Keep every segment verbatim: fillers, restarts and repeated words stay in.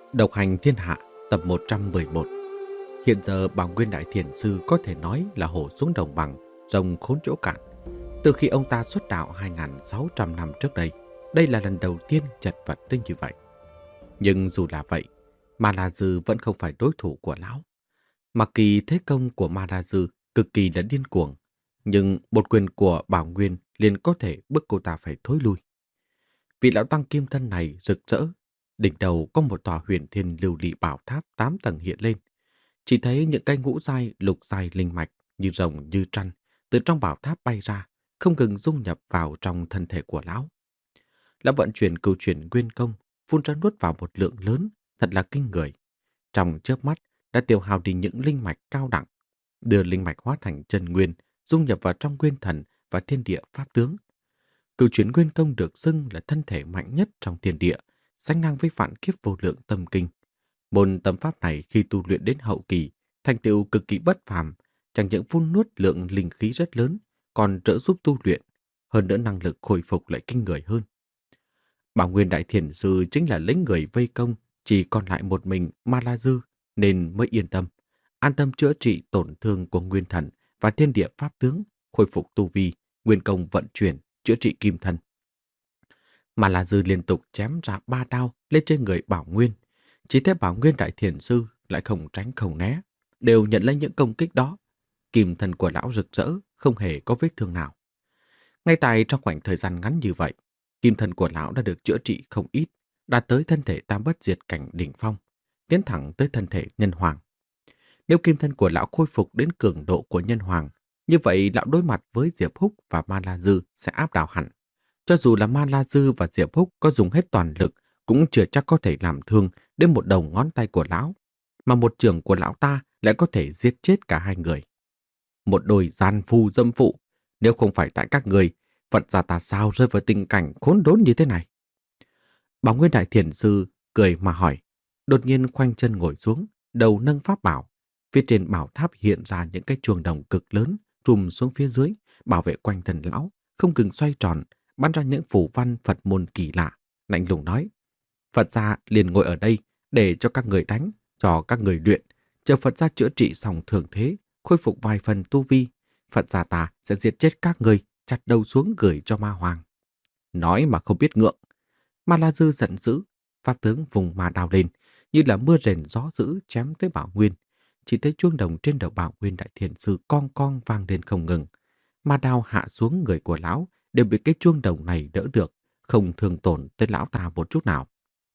Độc hành thiên hạ tập một trăm mười một. Hiện giờ Bảo Nguyên Đại Thiền Sư có thể nói là hổ xuống đồng bằng, rồng khốn chỗ cạn. Từ khi ông ta xuất đạo hai nghìn sáu trăm năm trước đây, đây là lần đầu tiên chật vật tinh như vậy. Nhưng dù là vậy, Ma La Dư vẫn không phải đối thủ của lão. Mặc kỳ thế công của Ma La Dư cực kỳ là điên cuồng, nhưng một quyền của Bảo Nguyên liền có thể bức cô ta phải thối lui. Vị lão tăng kim thân này rực rỡ, đỉnh đầu có một tòa huyền thiên lưu ly bảo tháp tám tầng hiện lên. Chỉ thấy những cây ngũ giai, lục giai linh mạch như rồng như trăn từ trong bảo tháp bay ra, không ngừng dung nhập vào trong thân thể của lão. Lão vận chuyển cửu chuyển nguyên công, phun ra nuốt vào một lượng lớn, thật là kinh người. Trong chớp mắt đã tiêu hao đi những linh mạch cao đẳng, đưa linh mạch hóa thành chân nguyên, dung nhập vào trong nguyên thần và thiên địa pháp tướng. Cửu chuyển nguyên công được xưng là thân thể mạnh nhất trong thiên địa, sánh ngang với vạn kiếp vô lượng tâm kinh. Môn tâm pháp này khi tu luyện đến hậu kỳ, thành tựu cực kỳ bất phàm, chẳng những phun nuốt lượng linh khí rất lớn, còn trợ giúp tu luyện, hơn nữa năng lực khôi phục lại kinh người hơn. Bảo Nguyên Đại Thiền Sư chính là lấy người vây công, chỉ còn lại một mình Ma La Dư nên mới yên tâm, an tâm chữa trị tổn thương của nguyên thần và thiên địa pháp tướng, khôi phục tu vi, nguyên công vận chuyển, chữa trị kim thân. Ma La Dư liên tục chém ra ba đao lên trên người Bảo Nguyên. Chỉ thấy Bảo Nguyên Đại Thiền Sư lại không tránh không né, đều nhận lấy những công kích đó. Kim thân của lão rực rỡ, không hề có vết thương nào. Ngay tại trong khoảng thời gian ngắn như vậy, kim thân của lão đã được chữa trị không ít, đạt tới thân thể tam bất diệt cảnh đỉnh phong, tiến thẳng tới thân thể nhân hoàng. Nếu kim thân của lão khôi phục đến cường độ của nhân hoàng, như vậy lão đối mặt với Diệp Húc và Ma La Dư sẽ áp đảo hẳn. Cho dù là Ma La Dư và Diệp Húc có dùng hết toàn lực, cũng chưa chắc có thể làm thương đến một đầu ngón tay của lão, mà một trường của lão ta lại có thể giết chết cả hai người. Một đôi gian phu dâm phụ, nếu không phải tại các người, Phật gia ta sao rơi vào tình cảnh khốn đốn như thế này? Bảo Nguyên Đại Thiền Sư cười mà hỏi, đột nhiên khoanh chân ngồi xuống, đầu nâng pháp bảo. Phía trên bảo tháp hiện ra những cái chuông đồng cực lớn trùm xuống phía dưới, bảo vệ quanh thân lão, không ngừng xoay tròn, bắn ra những phù văn Phật môn kỳ lạ. Lạnh lùng nói, Phật gia liền ngồi ở đây để cho các người đánh, cho các người luyện, chờ Phật gia chữa trị xong thường thế, khôi phục vài phần tu vi, Phật gia ta sẽ giết chết các người, chặt đầu xuống gửi cho ma hoàng. Nói mà không biết ngượng. Ma La Dư giận dữ, pháp tướng vùng ma đào lên, như là mưa rền gió dữ chém tới Bảo Nguyên. Chỉ thấy chuông đồng trên đầu Bảo Nguyên Đại Thiền Sư cong cong vang lên không ngừng. Ma đao hạ xuống người của lão đều bị cái chuông đồng này đỡ được, không thương tổn tới lão ta một chút nào.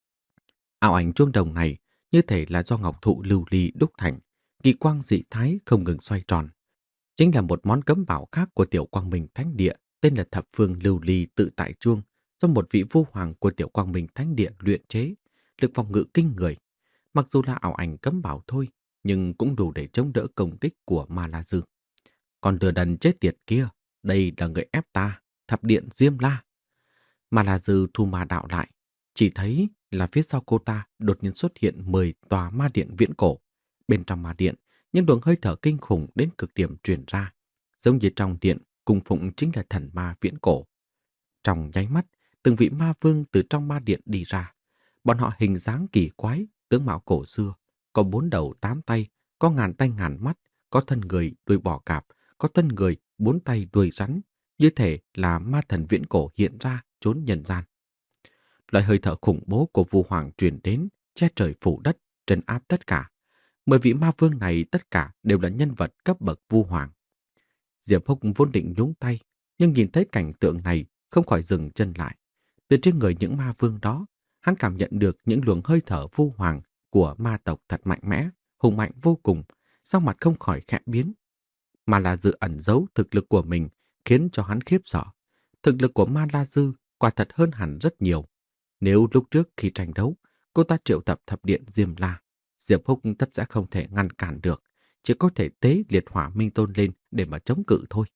Ảo ảnh chuông đồng này như thể là do ngọc thụ lưu ly đúc thành, kỳ quang dị thái không ngừng xoay tròn. Chính là một món cấm bảo khác của Tiểu Quang Minh Thánh Địa, tên là Thập Phương Lưu Ly Tự Tại Chuông, do một vị vua hoàng của Tiểu Quang Minh Thánh Địa luyện chế, lực phòng ngự kinh người. Mặc dù là ảo ảnh cấm bảo thôi, nhưng cũng đủ để chống đỡ công kích của Ma La Dư. Còn lừa đần chết tiệt kia, đây là người ép ta, Thập Điện Diêm La. Ma La Dư thu ma đạo lại, chỉ thấy là phía sau cô ta đột nhiên xuất hiện mười tòa ma điện viễn cổ. Bên trong ma điện, những luồng hơi thở kinh khủng đến cực điểm truyền ra, giống như trong điện cung phụng chính là thần ma viễn cổ. Trong nháy mắt, từng vị ma vương từ trong ma điện đi ra. Bọn họ hình dáng kỳ quái, tướng mạo cổ xưa, có bốn đầu tám tay, có ngàn tay ngàn mắt, có thân người đuôi bò cạp, có thân người bốn tay đuôi rắn, như thể là ma thần viễn cổ hiện ra trốn nhân gian. Loại hơi thở khủng bố của vua hoàng truyền đến, che trời phủ đất, trấn áp tất cả. Mười vị ma vương này tất cả đều là nhân vật cấp bậc vua hoàng. Diệp Húc vốn định nhúng tay, nhưng nhìn thấy cảnh tượng này không khỏi dừng chân lại. Từ trên người những ma vương đó, hắn cảm nhận được những luồng hơi thở vua hoàng của ma tộc thật mạnh mẽ, hùng mạnh vô cùng, sau mặt không khỏi khẽ biến. Mà là Dư ẩn giấu thực lực của mình khiến cho hắn khiếp sợ. Thực lực của Ma La Dư quả thật hơn hẳn rất nhiều. Nếu lúc trước khi tranh đấu, cô ta triệu tập thập điện Diêm La, Diệp Húc tất sẽ không thể ngăn cản được, chỉ có thể tế liệt hỏa minh tôn lên để mà chống cự thôi.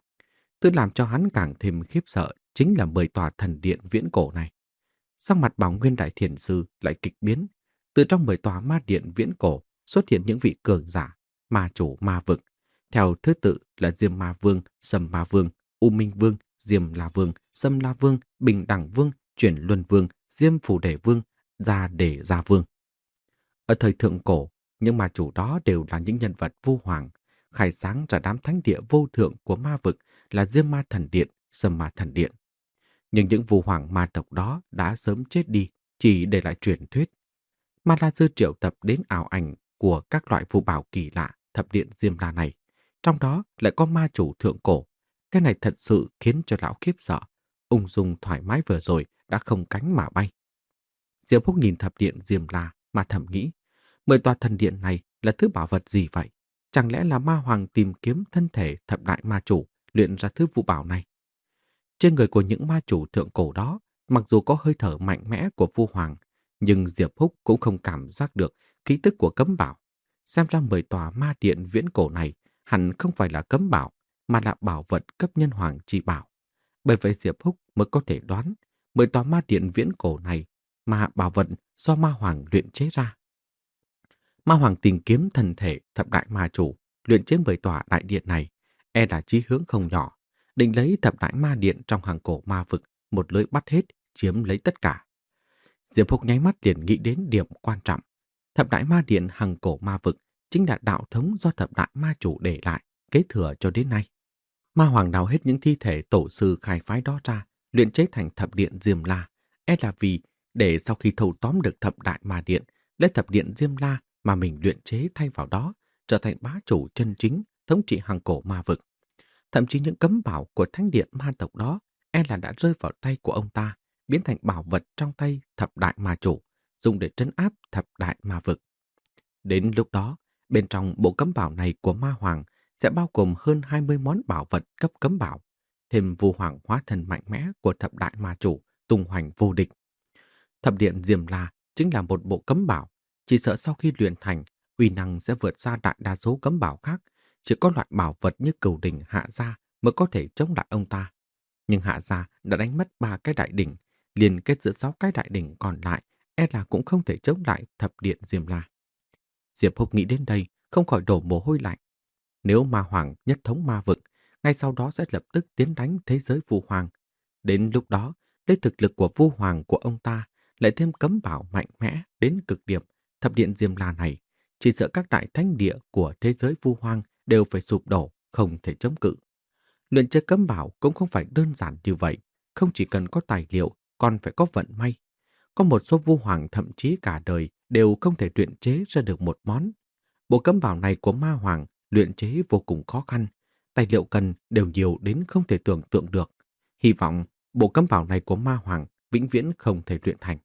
Thứ làm cho hắn càng thêm khiếp sợ chính là mười tòa thần điện viễn cổ này. Sắc mặt Bảo Nguyên Đại Thiền Sư lại kịch biến. Từ trong mười tòa ma điện viễn cổ xuất hiện những vị cường giả, ma chủ ma vực. Theo thứ tự là Diêm Ma Vương, Sầm Ma Vương, U Minh Vương, Diêm La Vương, Sâm La Vương, Bình Đẳng Vương, Chuyển Luân Vương, Diêm Phù Đề Vương, Gia Đề Gia Vương. Ở thời thượng cổ, những ma chủ đó đều là những nhân vật vu hoàng, khai sáng ra đám thánh địa vô thượng của ma vực là Diêm Ma Thần Điện, Sâm Ma Thần Điện. Nhưng những vu hoàng ma tộc đó đã sớm chết đi, chỉ để lại truyền thuyết. Ma La Sư triệu tập đến ảo ảnh của các loại phù bảo kỳ lạ thập điện Diêm La này. Trong đó lại có ma chủ thượng cổ. Cái này thật sự khiến cho lão khiếp sợ. Ung dung thoải mái vừa rồi đã không cánh mà bay. Diệp Húc nhìn thập điện Diêm La mà thầm nghĩ. Mười tòa thần điện này là thứ bảo vật gì vậy? Chẳng lẽ là ma hoàng tìm kiếm thân thể thập đại ma chủ luyện ra thứ vũ bảo này? Trên người của những ma chủ thượng cổ đó, mặc dù có hơi thở mạnh mẽ của vua hoàng, nhưng Diệp Húc cũng không cảm giác được khí tức của cấm bảo. Xem ra mười tòa ma điện viễn cổ này hẳn không phải là cấm bảo, mà là bảo vật cấp nhân hoàng chỉ bảo. Bởi vậy Diệp Húc mới có thể đoán mười tòa ma điện viễn cổ này mà bảo vật do ma hoàng luyện chế ra. Ma hoàng tìm kiếm thân thể thập đại ma chủ luyện chế mười tòa đại điện này, e là chí hướng không nhỏ, định lấy thập đại ma điện trong hàng cổ ma vực một lưới bắt hết, chiếm lấy tất cả. Diệp Húc nháy mắt liền nghĩ đến điểm quan trọng. Thập đại ma điện hàng cổ ma vực chính là đạo thống do thập đại ma chủ để lại, kế thừa cho đến nay. Ma hoàng đào hết những thi thể tổ sư khai phái đó ra, luyện chế thành thập điện Diêm La, e là vì để sau khi thâu tóm được thập đại ma điện, lấy thập điện Diêm La mà mình luyện chế thay vào đó, trở thành bá chủ chân chính, thống trị hàng cổ ma vực. Thậm chí những cấm bảo của thánh điện ma tộc đó e là đã rơi vào tay của ông ta, biến thành bảo vật trong tay thập đại ma chủ, dùng để trấn áp thập đại ma vực. Đến lúc đó, bên trong bộ cấm bảo này của ma hoàng sẽ bao gồm hơn hai mươi món bảo vật cấp cấm bảo, thêm vu hoàng hóa thân mạnh mẽ của thập đại ma chủ, tung hoành vô địch. Thập điện Diêm La chính là một bộ cấm bảo, chỉ sợ sau khi luyện thành, uy năng sẽ vượt xa đại đa số cấm bảo khác. Chỉ có loại bảo vật như cửu đỉnh Hạ Gia mới có thể chống lại ông ta. Nhưng Hạ Gia đã đánh mất ba cái đại đỉnh, liên kết giữa sáu cái đại đỉnh còn lại, e là cũng không thể chống lại thập điện Diêm La. Diệp Húc nghĩ đến đây, không khỏi đổ mồ hôi lạnh. Nếu ma hoàng nhất thống ma vực, ngay sau đó sẽ lập tức tiến đánh thế giới vu hoàng. Đến lúc đó, lấy thực lực của vu hoàng của ông ta, lại thêm cấm bảo mạnh mẽ đến cực điểm, thập điện Diêm La này, chỉ sợ các đại thánh địa của thế giới vu hoàng đều phải sụp đổ, không thể chống cự. Luyện chế cấm bảo cũng không phải đơn giản như vậy, không chỉ cần có tài liệu, còn phải có vận may. Có một số vu hoàng thậm chí cả đời đều không thể luyện chế ra được một món. Bộ cấm bảo này của ma hoàng luyện chế vô cùng khó khăn, tài liệu cần đều nhiều đến không thể tưởng tượng được. Hy vọng bộ cấm bảo này của ma hoàng vĩnh viễn không thể luyện thành.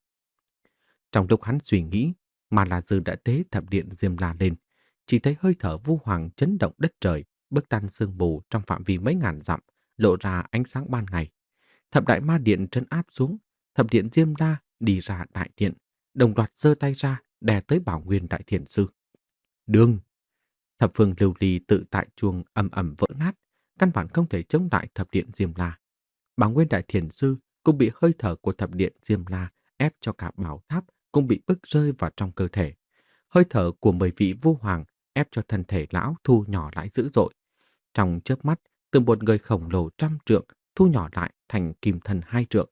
Trong lúc hắn suy nghĩ, Ma La Dư đã tế thập điện Diêm La lên, chỉ thấy hơi thở vu hoàng chấn động đất trời, bức tan sương mù trong phạm vi mấy ngàn dặm, lộ ra ánh sáng ban ngày. Thập đại ma điện trấn áp xuống, thập điện Diêm La đi ra đại điện, đồng loạt giơ tay ra đè tới Bảo Nguyên Đại Thiền Sư. Đương! Thập phương lưu ly tự tại chuông ầm ầm vỡ nát, căn bản không thể chống lại thập điện Diêm La. Bảo Nguyên Đại Thiền Sư cũng bị hơi thở của thập điện Diêm La ép cho cả bảo tháp cũng bị bức rơi vào trong cơ thể. Hơi thở của mười vị vu hoàng ép cho thân thể lão thu nhỏ lại dữ dội. Trong chớp mắt, từ một người khổng lồ trăm trượng thu nhỏ lại thành kim thân hai trượng.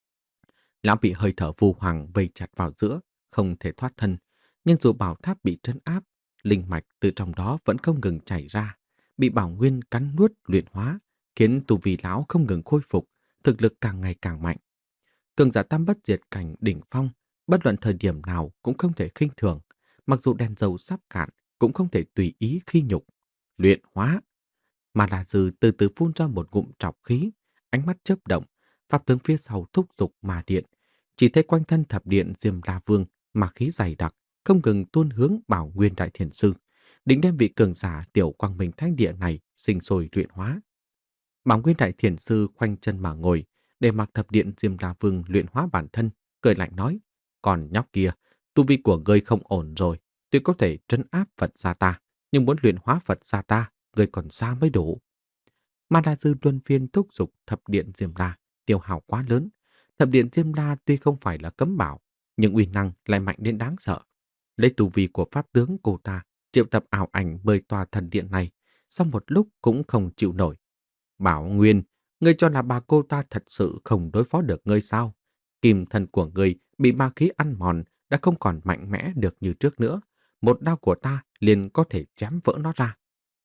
Lão bị hơi thở vu hoàng vây chặt vào giữa, không thể thoát thân. Nhưng dù bảo tháp bị trấn áp, linh mạch từ trong đó vẫn không ngừng chảy ra, bị bảo nguyên cắn nuốt luyện hóa, khiến tu vi lão không ngừng khôi phục, thực lực càng ngày càng mạnh. Cường giả tam bất diệt cảnh đỉnh phong, bất luận thời điểm nào cũng không thể khinh thường, mặc dù đèn dầu sắp cạn cũng không thể tùy ý khi nhục. Luyện hóa. Mà là Dư từ từ phun ra một ngụm trọc khí, ánh mắt chớp động, pháp tướng phía sau thúc giục mà điện, chỉ thấy quanh thân thập điện Diêm La Vương mà khí dày đặc, không ngừng tuôn hướng Bảo Nguyên Đại Thiền Sư, định đem vị cường giả tiểu quang minh thánh địa này sinh sôi luyện hóa. Bảo Nguyên Đại Thiền Sư khoanh chân mà ngồi, để mặc thập điện Diêm La Vương luyện hóa bản thân, cười lạnh nói: "Còn nhóc kia, tu vi của ngươi không ổn rồi, tuy có thể trấn áp Phật gia ta, nhưng muốn luyện hóa Phật gia ta, ngươi còn xa mới đủ." Ma La Dư luân phiên thúc giục thập điện Diêm La, tiêu hao quá lớn. Thập điện Diêm La tuy không phải là cấm bảo, nhưng uy năng lại mạnh đến đáng sợ. Lấy tu vi của pháp tướng cô ta triệu tập ảo ảnh mời tòa thần điện này, sau một lúc cũng không chịu nổi. "Bảo Nguyên, ngươi cho là bà cô ta thật sự không đối phó được ngươi sao? Kim thân của ngươi bị ma khí ăn mòn đã không còn mạnh mẽ được như trước nữa. Một đao của ta liền có thể chém vỡ nó ra.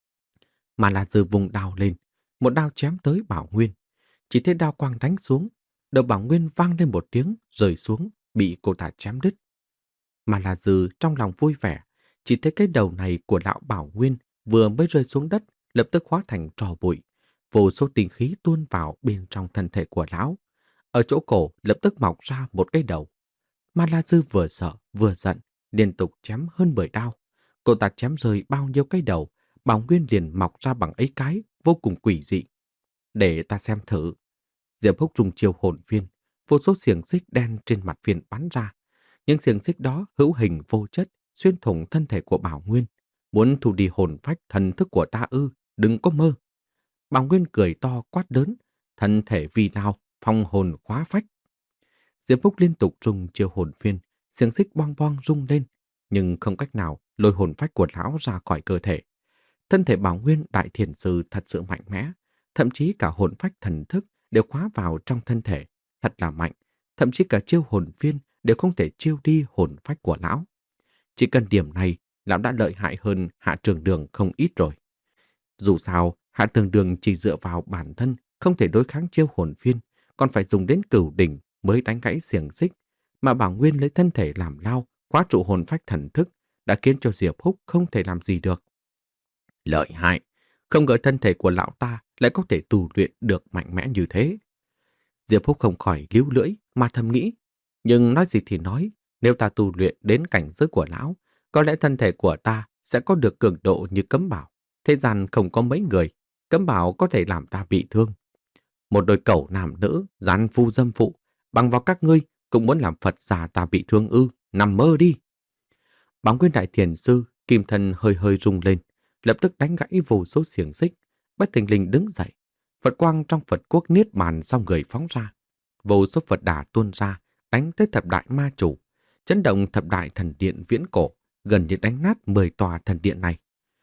Mà là Dư vùng đao lên, một đao chém tới Bảo Nguyên. Chỉ thấy đao quang đánh xuống, đầu Bảo Nguyên vang lên một tiếng, rơi xuống, bị cô ta chém đứt. Mà là Dư trong lòng vui vẻ, chỉ thấy cái đầu này của lão Bảo Nguyên vừa mới rơi xuống đất, lập tức hóa thành tro bụi. Vô số tinh khí tuôn vào bên trong thân thể của lão. Ở chỗ cổ lập tức mọc ra một cái đầu. Mà La Dư vừa sợ vừa giận, liên tục chém hơn mười đao. Cô ta chém rơi bao nhiêu cái đầu, Bảo Nguyên liền mọc ra bằng ấy cái, vô cùng quỷ dị. Để ta xem thử. Diệp Húc dùng chiêu hồn phiên, vô số xiềng xích đen trên mặt phiên bắn ra. Những xiềng xích đó hữu hình vô chất, xuyên thủng thân thể của Bảo Nguyên. Muốn thu đi hồn phách thần thức của ta ư, đừng có mơ. Bảo Nguyên cười to quát lớn, thân thể vì lao, phong hồn khóa phách. Diệp Phúc liên tục dùng chiêu hồn phiên, xiềng xích bong bong rung lên, nhưng không cách nào lôi hồn phách của lão ra khỏi cơ thể. Thân thể Bảo Nguyên đại thiền sư thật sự mạnh mẽ, thậm chí cả hồn phách thần thức đều khóa vào trong thân thể, thật là mạnh, thậm chí cả chiêu hồn phiên đều không thể chiêu đi hồn phách của lão. Chỉ cần điểm này, lão đã lợi hại hơn Hạ Trường Đường không ít rồi. Dù sao, Hạ Trường Đường chỉ dựa vào bản thân không thể đối kháng chiêu hồn phiên, còn phải dùng đến cửu đỉnh mới đánh gãy xiềng xích, mà Bảo Nguyên lấy thân thể làm lao, khóa trụ hồn phách thần thức, đã khiến cho Diệp Húc không thể làm gì được. Lợi hại, không ngờ thân thể của lão ta lại có thể tu luyện được mạnh mẽ như thế. Diệp Húc không khỏi líu lưỡi mà thầm nghĩ, nhưng nói gì thì nói, nếu ta tu luyện đến cảnh giới của lão, có lẽ thân thể của ta sẽ có được cường độ như Cấm Bảo. Thế gian không có mấy người, Cấm Bảo có thể làm ta bị thương. Một đôi cẩu nam nữ, gián phu dâm phụ, bằng vào các ngươi cũng muốn làm Phật giả ta bị thương ư, nằm mơ đi. Bóng Nguyên Đại Thiền Sư, kim thân hơi hơi rung lên, lập tức đánh gãy vô số xiềng xích, bất thình lình đứng dậy. Phật quang trong Phật quốc niết bàn sau người phóng ra, vô số Phật đà tuôn ra, đánh tới thập đại ma chủ, chấn động thập đại thần điện viễn cổ, gần như đánh nát mười tòa thần điện này.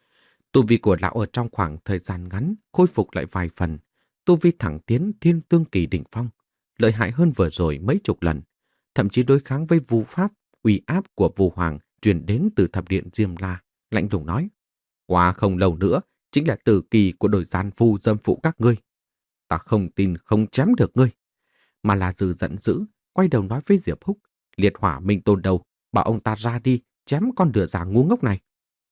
Tu vi của lão ở trong khoảng thời gian ngắn khôi phục lại vài phần, tu vi thẳng tiến thiên tương kỳ đỉnh phong, lợi hại hơn vừa rồi mấy chục lần, thậm chí đối kháng với vu pháp uy áp của Vu Hoàng truyền đến từ thập điện Diêm La, lạnh lùng nói: qua không lâu nữa chính là tử kỳ của đội gian phu dâm phụ các ngươi. Ta không tin không chém được ngươi. Mà là Dư giận dữ, quay đầu nói với Diệp Húc: liệt hỏa minh tôn đầu, bảo ông ta ra đi, chém con đứa già ngu ngốc này.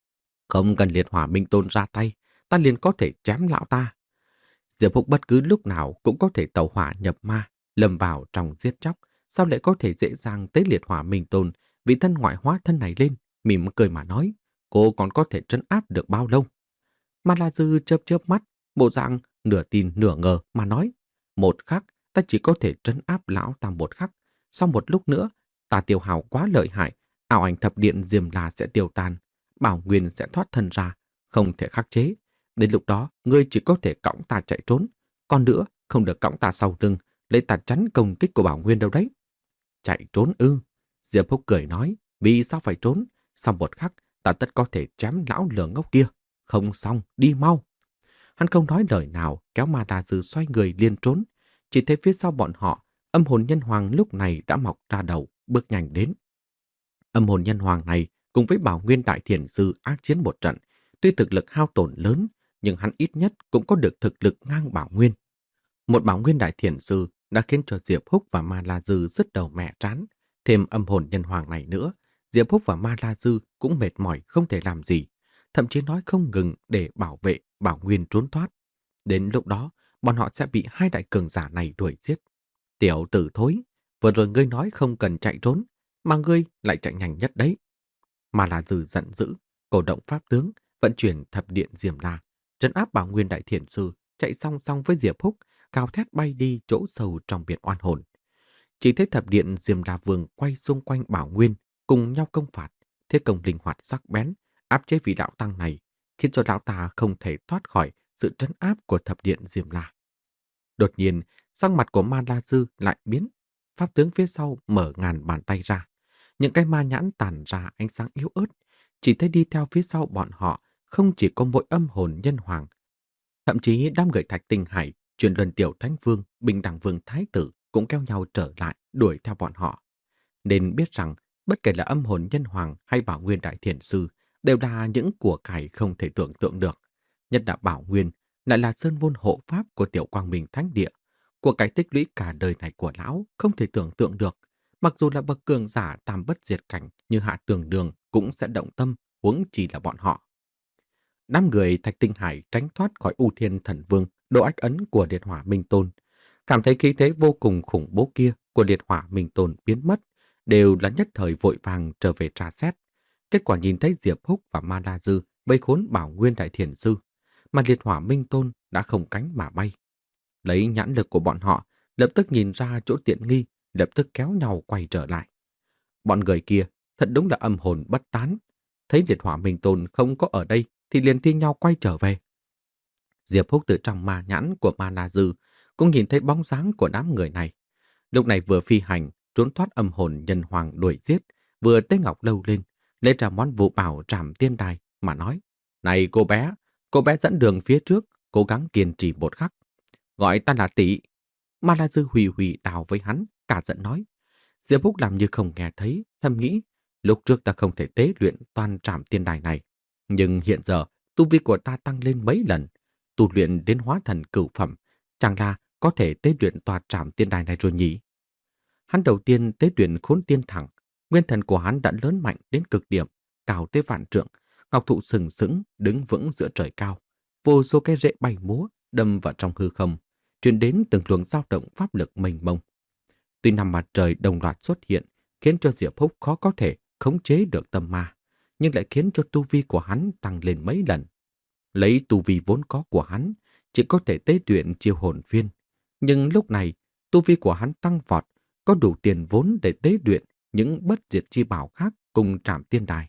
Không cần liệt hỏa minh tôn ra tay, ta liền có thể chém lão ta. Diệp Húc bất cứ lúc nào cũng có thể tẩu hỏa nhập ma, lầm vào trong giết chóc, sao lại có thể dễ dàng tới liệt hỏa minh tôn vị thân ngoại hóa thân này lên, mỉm cười mà nói: cô còn có thể trấn áp được bao lâu? Mà là Dư chớp chớp mắt, bộ dạng nửa tin nửa ngờ mà nói: một khắc ta chỉ có thể trấn áp lão ta một khắc, sau một lúc nữa ta tiêu hao quá lợi hại, ảo ảnh thập điện Diêm La sẽ tiêu tan, Bảo Nguyên sẽ thoát thân ra, không thể khắc chế. Đến lúc đó ngươi chỉ có thể cõng ta chạy trốn, còn nữa không được cõng ta sau lưng, lấy ta chắn công kích của Bảo Nguyên đâu đấy. Chạy trốn ư? Diệp Húc cười nói: vì sao phải trốn? Sau một khắc ta tất có thể chém lão lừa ngốc kia. Không xong, đi mau. Hắn không nói lời nào, kéo Ma La Dư xoay người liên trốn. Chỉ thấy phía sau bọn họ, âm hồn nhân hoàng lúc này đã mọc ra đầu, bước nhanh đến. Âm hồn nhân hoàng này cùng với Bảo Nguyên Đại Thiền Sư ác chiến một trận, tuy thực lực hao tổn lớn, nhưng hắn ít nhất cũng có được thực lực ngang Bảo Nguyên. Một Bảo Nguyên Đại Thiền Sư đã khiến cho Diệp Húc và Ma La Dư rứt đầu mẹ trán. Thêm âm hồn nhân hoàng này nữa, Diệp Húc và Ma La Dư cũng mệt mỏi không thể làm gì, thậm chí nói không ngừng để bảo vệ Bảo Nguyên trốn thoát. Đến lúc đó, bọn họ sẽ bị hai đại cường giả này đuổi giết. Tiểu tử thối, vừa rồi ngươi nói không cần chạy trốn, mà ngươi lại chạy nhanh nhất đấy. Mà là Dư giận dữ, cổ động pháp tướng, vận chuyển thập điện Diêm La, trấn áp Bảo Nguyên Đại Thiền Sư, chạy song song với Diệp Húc, cao thét bay đi chỗ sâu trong biển oan hồn. Chỉ thấy thập điện Diêm La Vương quay xung quanh Bảo Nguyên, cùng nhau công phạt, thế công linh hoạt sắc bén, áp chế vị đạo tăng này, khiến cho lão ta không thể thoát khỏi sự trấn áp của thập điện Diêm La. Đột nhiên, sắc mặt của Ma La Dư lại biến, pháp tướng phía sau mở ngàn bàn tay ra, những cái ma nhãn tản ra ánh sáng yếu ớt, chỉ thấy đi theo phía sau bọn họ không chỉ có mỗi âm hồn nhân hoàng, thậm chí đám người Thạch Tinh Hải, Truyền Luân Tiểu Thánh Vương, Bình Đẳng Vương Thái Tử cũng kéo nhau trở lại đuổi theo bọn họ. Nên biết rằng Bất kể là âm hồn nhân hoàng hay Bảo Nguyên Đại Thiền Sư đều là những của cải không thể tưởng tượng được. Nhất là Bảo Nguyên lại là sơn môn hộ pháp của Tiểu Quang Minh Thánh Địa. Của cải tích lũy cả đời này của lão không thể tưởng tượng được. Mặc dù là bậc cường giả tam bất diệt cảnh như Hạ Tường Đường cũng sẽ động tâm, huống chi là bọn họ. Năm người Thạch Tinh Hải tránh thoát khỏi U Thiên Thần Vương, độ ách ấn của Liệt Hỏa Minh Tôn, cảm thấy khí thế vô cùng khủng bố kia của Liệt Hỏa Minh Tôn biến mất, đều là nhất thời vội vàng trở về tra xét. Kết quả nhìn thấy Diệp Húc và Ma La Dư vây khốn Bảo Nguyên Đại Thiền Sư, mà Liệt Hỏa Minh Tôn đã không cánh mà bay. Lấy nhãn lực của bọn họ, lập tức nhìn ra chỗ tiện nghi, lập tức kéo nhau quay trở lại. Bọn người kia thật đúng là âm hồn bất tán. Thấy Liệt Hỏa Minh Tôn không có ở đây thì liền thi nhau quay trở về. Diệp Húc từ trong ma nhãn của Ma La Dư cũng nhìn thấy bóng dáng của đám người này. Lúc này vừa phi hành, trốn thoát âm hồn nhân hoàng đuổi giết, vừa tế ngọc lâu lên, lấy ra món vũ bảo trảm tiên đài mà nói: "Này cô bé, cô bé dẫn đường phía trước, cố gắng kiên trì một khắc. Gọi ta là tỷ." Ma La Dư hùy hùy đào với hắn, cả giận nói. Diệp Húc làm như không nghe thấy, thầm nghĩ: lúc trước ta không thể tế luyện toàn trảm tiên đài này, nhưng hiện giờ tu vi của ta tăng lên mấy lần, tu luyện đến hóa thần cửu phẩm, chẳng là có thể tế luyện tòa trảm tiên đài này rồi nhỉ? Hắn đầu tiên tế luyện khốn tiên thẳng, nguyên thần của hắn đã lớn mạnh đến cực điểm, cao tới vạn trượng, ngọc thụ sừng sững đứng vững giữa trời cao, vô số cái rễ bay múa đâm vào trong hư không, truyền đến từng luồng dao động pháp lực mênh mông. Tuy năm mặt trời đồng loạt xuất hiện, khiến cho Diệp Húc khó có thể khống chế được tâm ma, nhưng lại khiến cho tu vi của hắn tăng lên mấy lần. Lấy tu vi vốn có của hắn, chỉ có thể tế luyện chiêu hồn viên, nhưng lúc này tu vi của hắn tăng vọt, có đủ tiền vốn để tế luyện những bất diệt chi bảo khác cùng trảm tiên đài.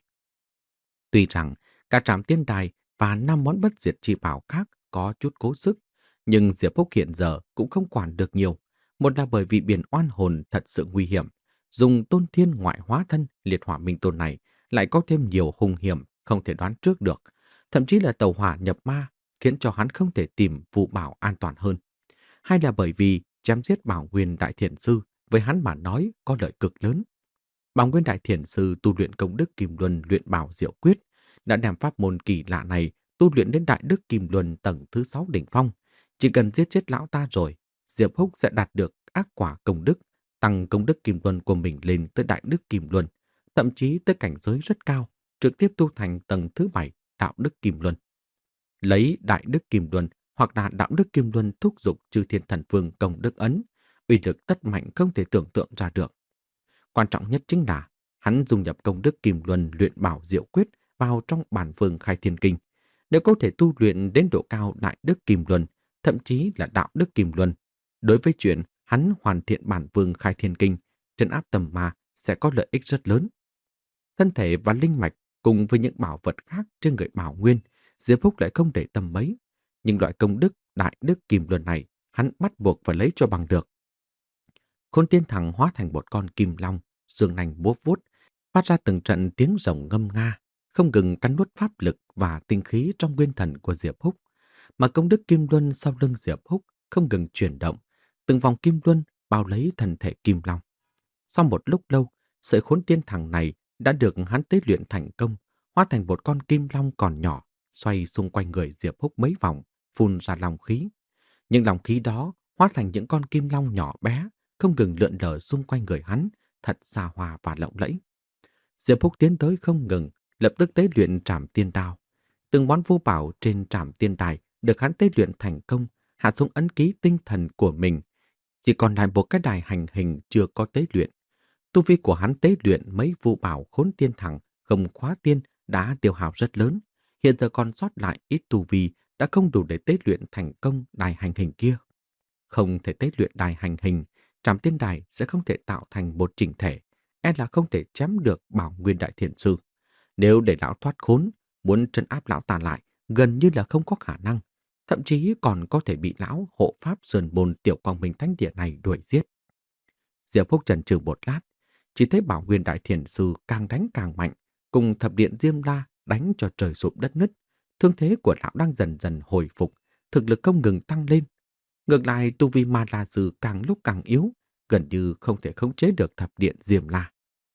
Tuy rằng cả trảm tiên đài và năm món bất diệt chi bảo khác có chút cố sức, nhưng Diệp Húc hiện giờ cũng không quản được nhiều. Một là bởi vì biển oan hồn thật sự nguy hiểm, dùng tôn thiên ngoại hóa thân Liệt Hỏa Minh Tôn này lại có thêm nhiều hung hiểm không thể đoán trước được, thậm chí là tàu hỏa nhập ma khiến cho hắn không thể tìm vụ bảo an toàn hơn. Hay là bởi vì chém giết Bảo Nguyên Đại Thiền Sư với hắn mà nói có lợi cực lớn. Bảo Nguyên Đại Thiền Sư tu luyện công đức Kim Luân luyện bảo diệu quyết, đã đem pháp môn kỳ lạ này tu luyện đến Đại Đức Kim Luân tầng thứ sáu đỉnh phong. Chỉ cần giết chết lão ta rồi, Diệp Húc sẽ đạt được ác quả công đức, tăng công đức Kim Luân của mình lên tới Đại Đức Kim Luân, thậm chí tới cảnh giới rất cao, trực tiếp tu thành tầng thứ bảy Đạo Đức Kim Luân. Lấy Đại Đức Kim Luân hoặc là Đạo Đức Kim Luân thúc giục Chư Thiên Thần Vương công đức ấn, uy lực tất mạnh không thể tưởng tượng ra được. Quan trọng nhất chính là hắn dung nhập công đức Kim Luân luyện bảo diệu quyết vào trong bản vương khai thiên kinh. Nếu có thể tu luyện đến độ cao Đại Đức Kim Luân, thậm chí là Đạo Đức Kim Luân, đối với chuyện hắn hoàn thiện bản vương khai thiên kinh, trấn áp tầm ma sẽ có lợi ích rất lớn. Thân thể và linh mạch cùng với những bảo vật khác trên người Bảo Nguyên, Diệp Húc lại không để tâm mấy, nhưng loại công đức Đại Đức Kim Luân này hắn bắt buộc phải lấy cho bằng được. Khôn Tiên Thẳng hóa thành một con kim long, xương nanh búa vuốt, phát ra từng trận tiếng rồng ngâm nga, không ngừng cắn nuốt pháp lực và tinh khí trong nguyên thần của Diệp Húc. Mà công đức Kim Luân sau lưng Diệp Húc không ngừng chuyển động, từng vòng kim luân bao lấy thân thể kim long. Sau một lúc lâu, sợi Khốn Tiên Thẳng này đã được hắn tế luyện thành công, hóa thành một con kim long còn nhỏ, xoay xung quanh người Diệp Húc mấy vòng, phun ra long khí. Những long khí đó hóa thành những con kim long nhỏ bé, không ngừng lượn lờ xung quanh người hắn, thật xa hoa và lộng lẫy. Diệp Húc tiến tới không ngừng, lập tức tế luyện trảm tiên đao. Từng món vô bảo trên trảm tiên đài được hắn tế luyện thành công, hạ xuống ấn ký tinh thần của mình. Chỉ còn lại một cái đài hành hình chưa có tế luyện. Tu vi của hắn tế luyện mấy vô bảo Khốn Tiên Thẳng không khóa tiên đã tiêu hao rất lớn. Hiện giờ còn sót lại ít tu vi đã không đủ để tế luyện thành công đài hành hình kia. Không thể tế luyện đài hành hình, trảm tiên đài sẽ không thể tạo thành một chỉnh thể, e là không thể chém được Bảo Nguyên Đại Thiền Sư. Nếu để lão thoát khốn, muốn trấn áp lão ta lại, gần như là không có khả năng, thậm chí còn có thể bị lão hộ pháp sơn môn Tiểu Quang Minh Thánh Địa này đuổi giết. Diệp Húc chần chừ một lát, chỉ thấy Bảo Nguyên Đại Thiền Sư càng đánh càng mạnh, cùng thập điện Diêm La đánh cho trời sụp đất nứt. Thương thế của lão đang dần dần hồi phục, thực lực không ngừng tăng lên. Ngược lại, tu vi Ma La Sư càng lúc càng yếu, gần như không thể khống chế được thập điện Diêm La.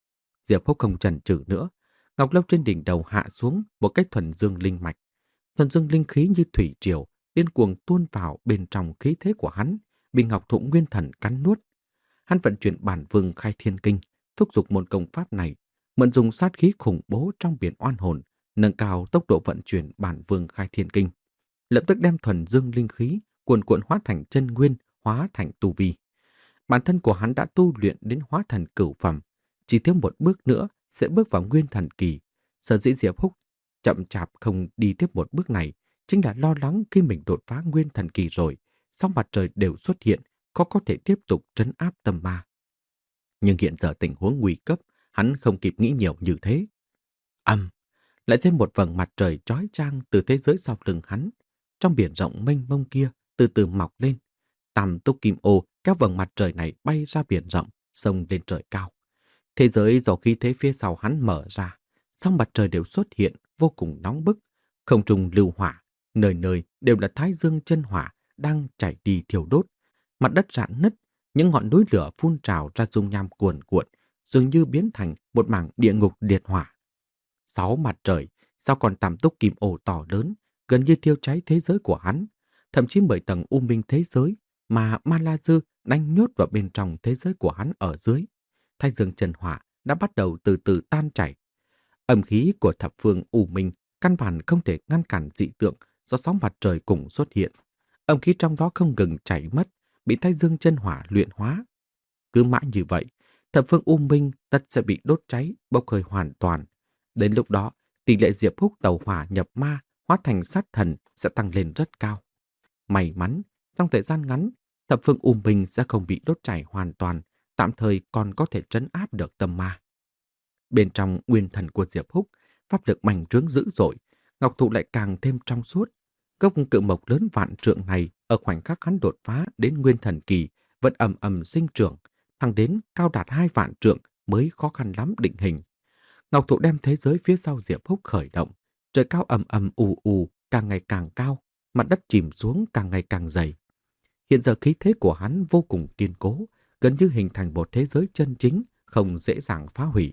Diệp Húc không chần chừ nữa, ngọc lâu trên đỉnh đầu hạ xuống một cách thuần dương linh mạch. Thuần dương linh khí như thủy triều, điên cuồng tuôn vào bên trong khí thế của hắn, bị ngọc thụ nguyên thần cắn nuốt. Hắn vận chuyển bản vương khai thiên kinh, thúc giục môn công pháp này, mượn dùng sát khí khủng bố trong biển oan hồn, nâng cao tốc độ vận chuyển bản vương khai thiên kinh, lập tức đem thuần dương linh khí cuồn cuộn hóa thành chân nguyên, hóa thành tu vi. Bản thân của hắn đã tu luyện đến hóa thần cửu phẩm, chỉ thiếu một bước nữa sẽ bước vào nguyên thần kỳ. Sở dĩ Diệp Húc chậm chạp không đi tiếp một bước này, chính là lo lắng khi mình đột phá nguyên thần kỳ rồi, sóng mặt trời đều xuất hiện, có có thể tiếp tục trấn áp tâm ma. Nhưng hiện giờ tình huống nguy cấp, hắn không kịp nghĩ nhiều như thế. Âm, lại thêm một vầng mặt trời chói chang từ thế giới sau lưng hắn. Trong biển rộng mênh mông kia từ từ mọc lên. Tam túc kim ô kéo vầng mặt trời này bay ra biển rộng, xông lên trời cao. Thế giới do khí thế phía sau hắn mở ra, sóng mặt trời đều xuất hiện vô cùng nóng bức, không trung lưu hỏa, nơi nơi đều là thái dương chân hỏa đang chảy đi thiêu đốt. Mặt đất rạn nứt, những ngọn núi lửa phun trào ra dung nham cuồn cuộn, dường như biến thành một mảng địa ngục liệt hỏa. Sáu mặt trời, sao còn tam túc kim ô to lớn, gần như thiêu cháy thế giới của hắn, thậm chí bởi tầng u minh thế giới mà Ma La Dư đang nhốt vào bên trong thế giới của hắn ở dưới. Thái dương chân hỏa đã bắt đầu từ từ tan chảy. Âm khí của thập phương u minh căn bản không thể ngăn cản dị tượng do sóng mặt trời cùng xuất hiện. Âm khí trong đó không ngừng chảy mất, bị thái dương chân hỏa luyện hóa. Cứ mãi như vậy, thập phương u minh tất sẽ bị đốt cháy, bốc hơi hoàn toàn. Đến lúc đó, tỷ lệ Diệp Húc tẩu hỏa nhập ma, hóa thành sát thần sẽ tăng lên rất cao. May mắn, trong thời gian ngắn, thập phương u minh sẽ không bị đốt cháy hoàn toàn, tạm thời còn có thể trấn áp được tâm ma. Bên trong nguyên thần của Diệp Húc, pháp lực bành trướng dữ dội, ngọc thụ lại càng thêm trong suốt. Gốc cự mộc lớn vạn trượng này ở khoảnh khắc hắn đột phá đến nguyên thần kỳ vẫn ầm ầm sinh trưởng, thẳng đến cao đạt hai vạn trượng mới khó khăn lắm định hình. Ngọc thụ đem thế giới phía sau Diệp Húc khởi động, trời cao ầm ầm ù ù càng ngày càng cao, mặt đất chìm xuống càng ngày càng dày. Hiện giờ khí thế của hắn vô cùng kiên cố, gần như hình thành một thế giới chân chính, không dễ dàng phá hủy.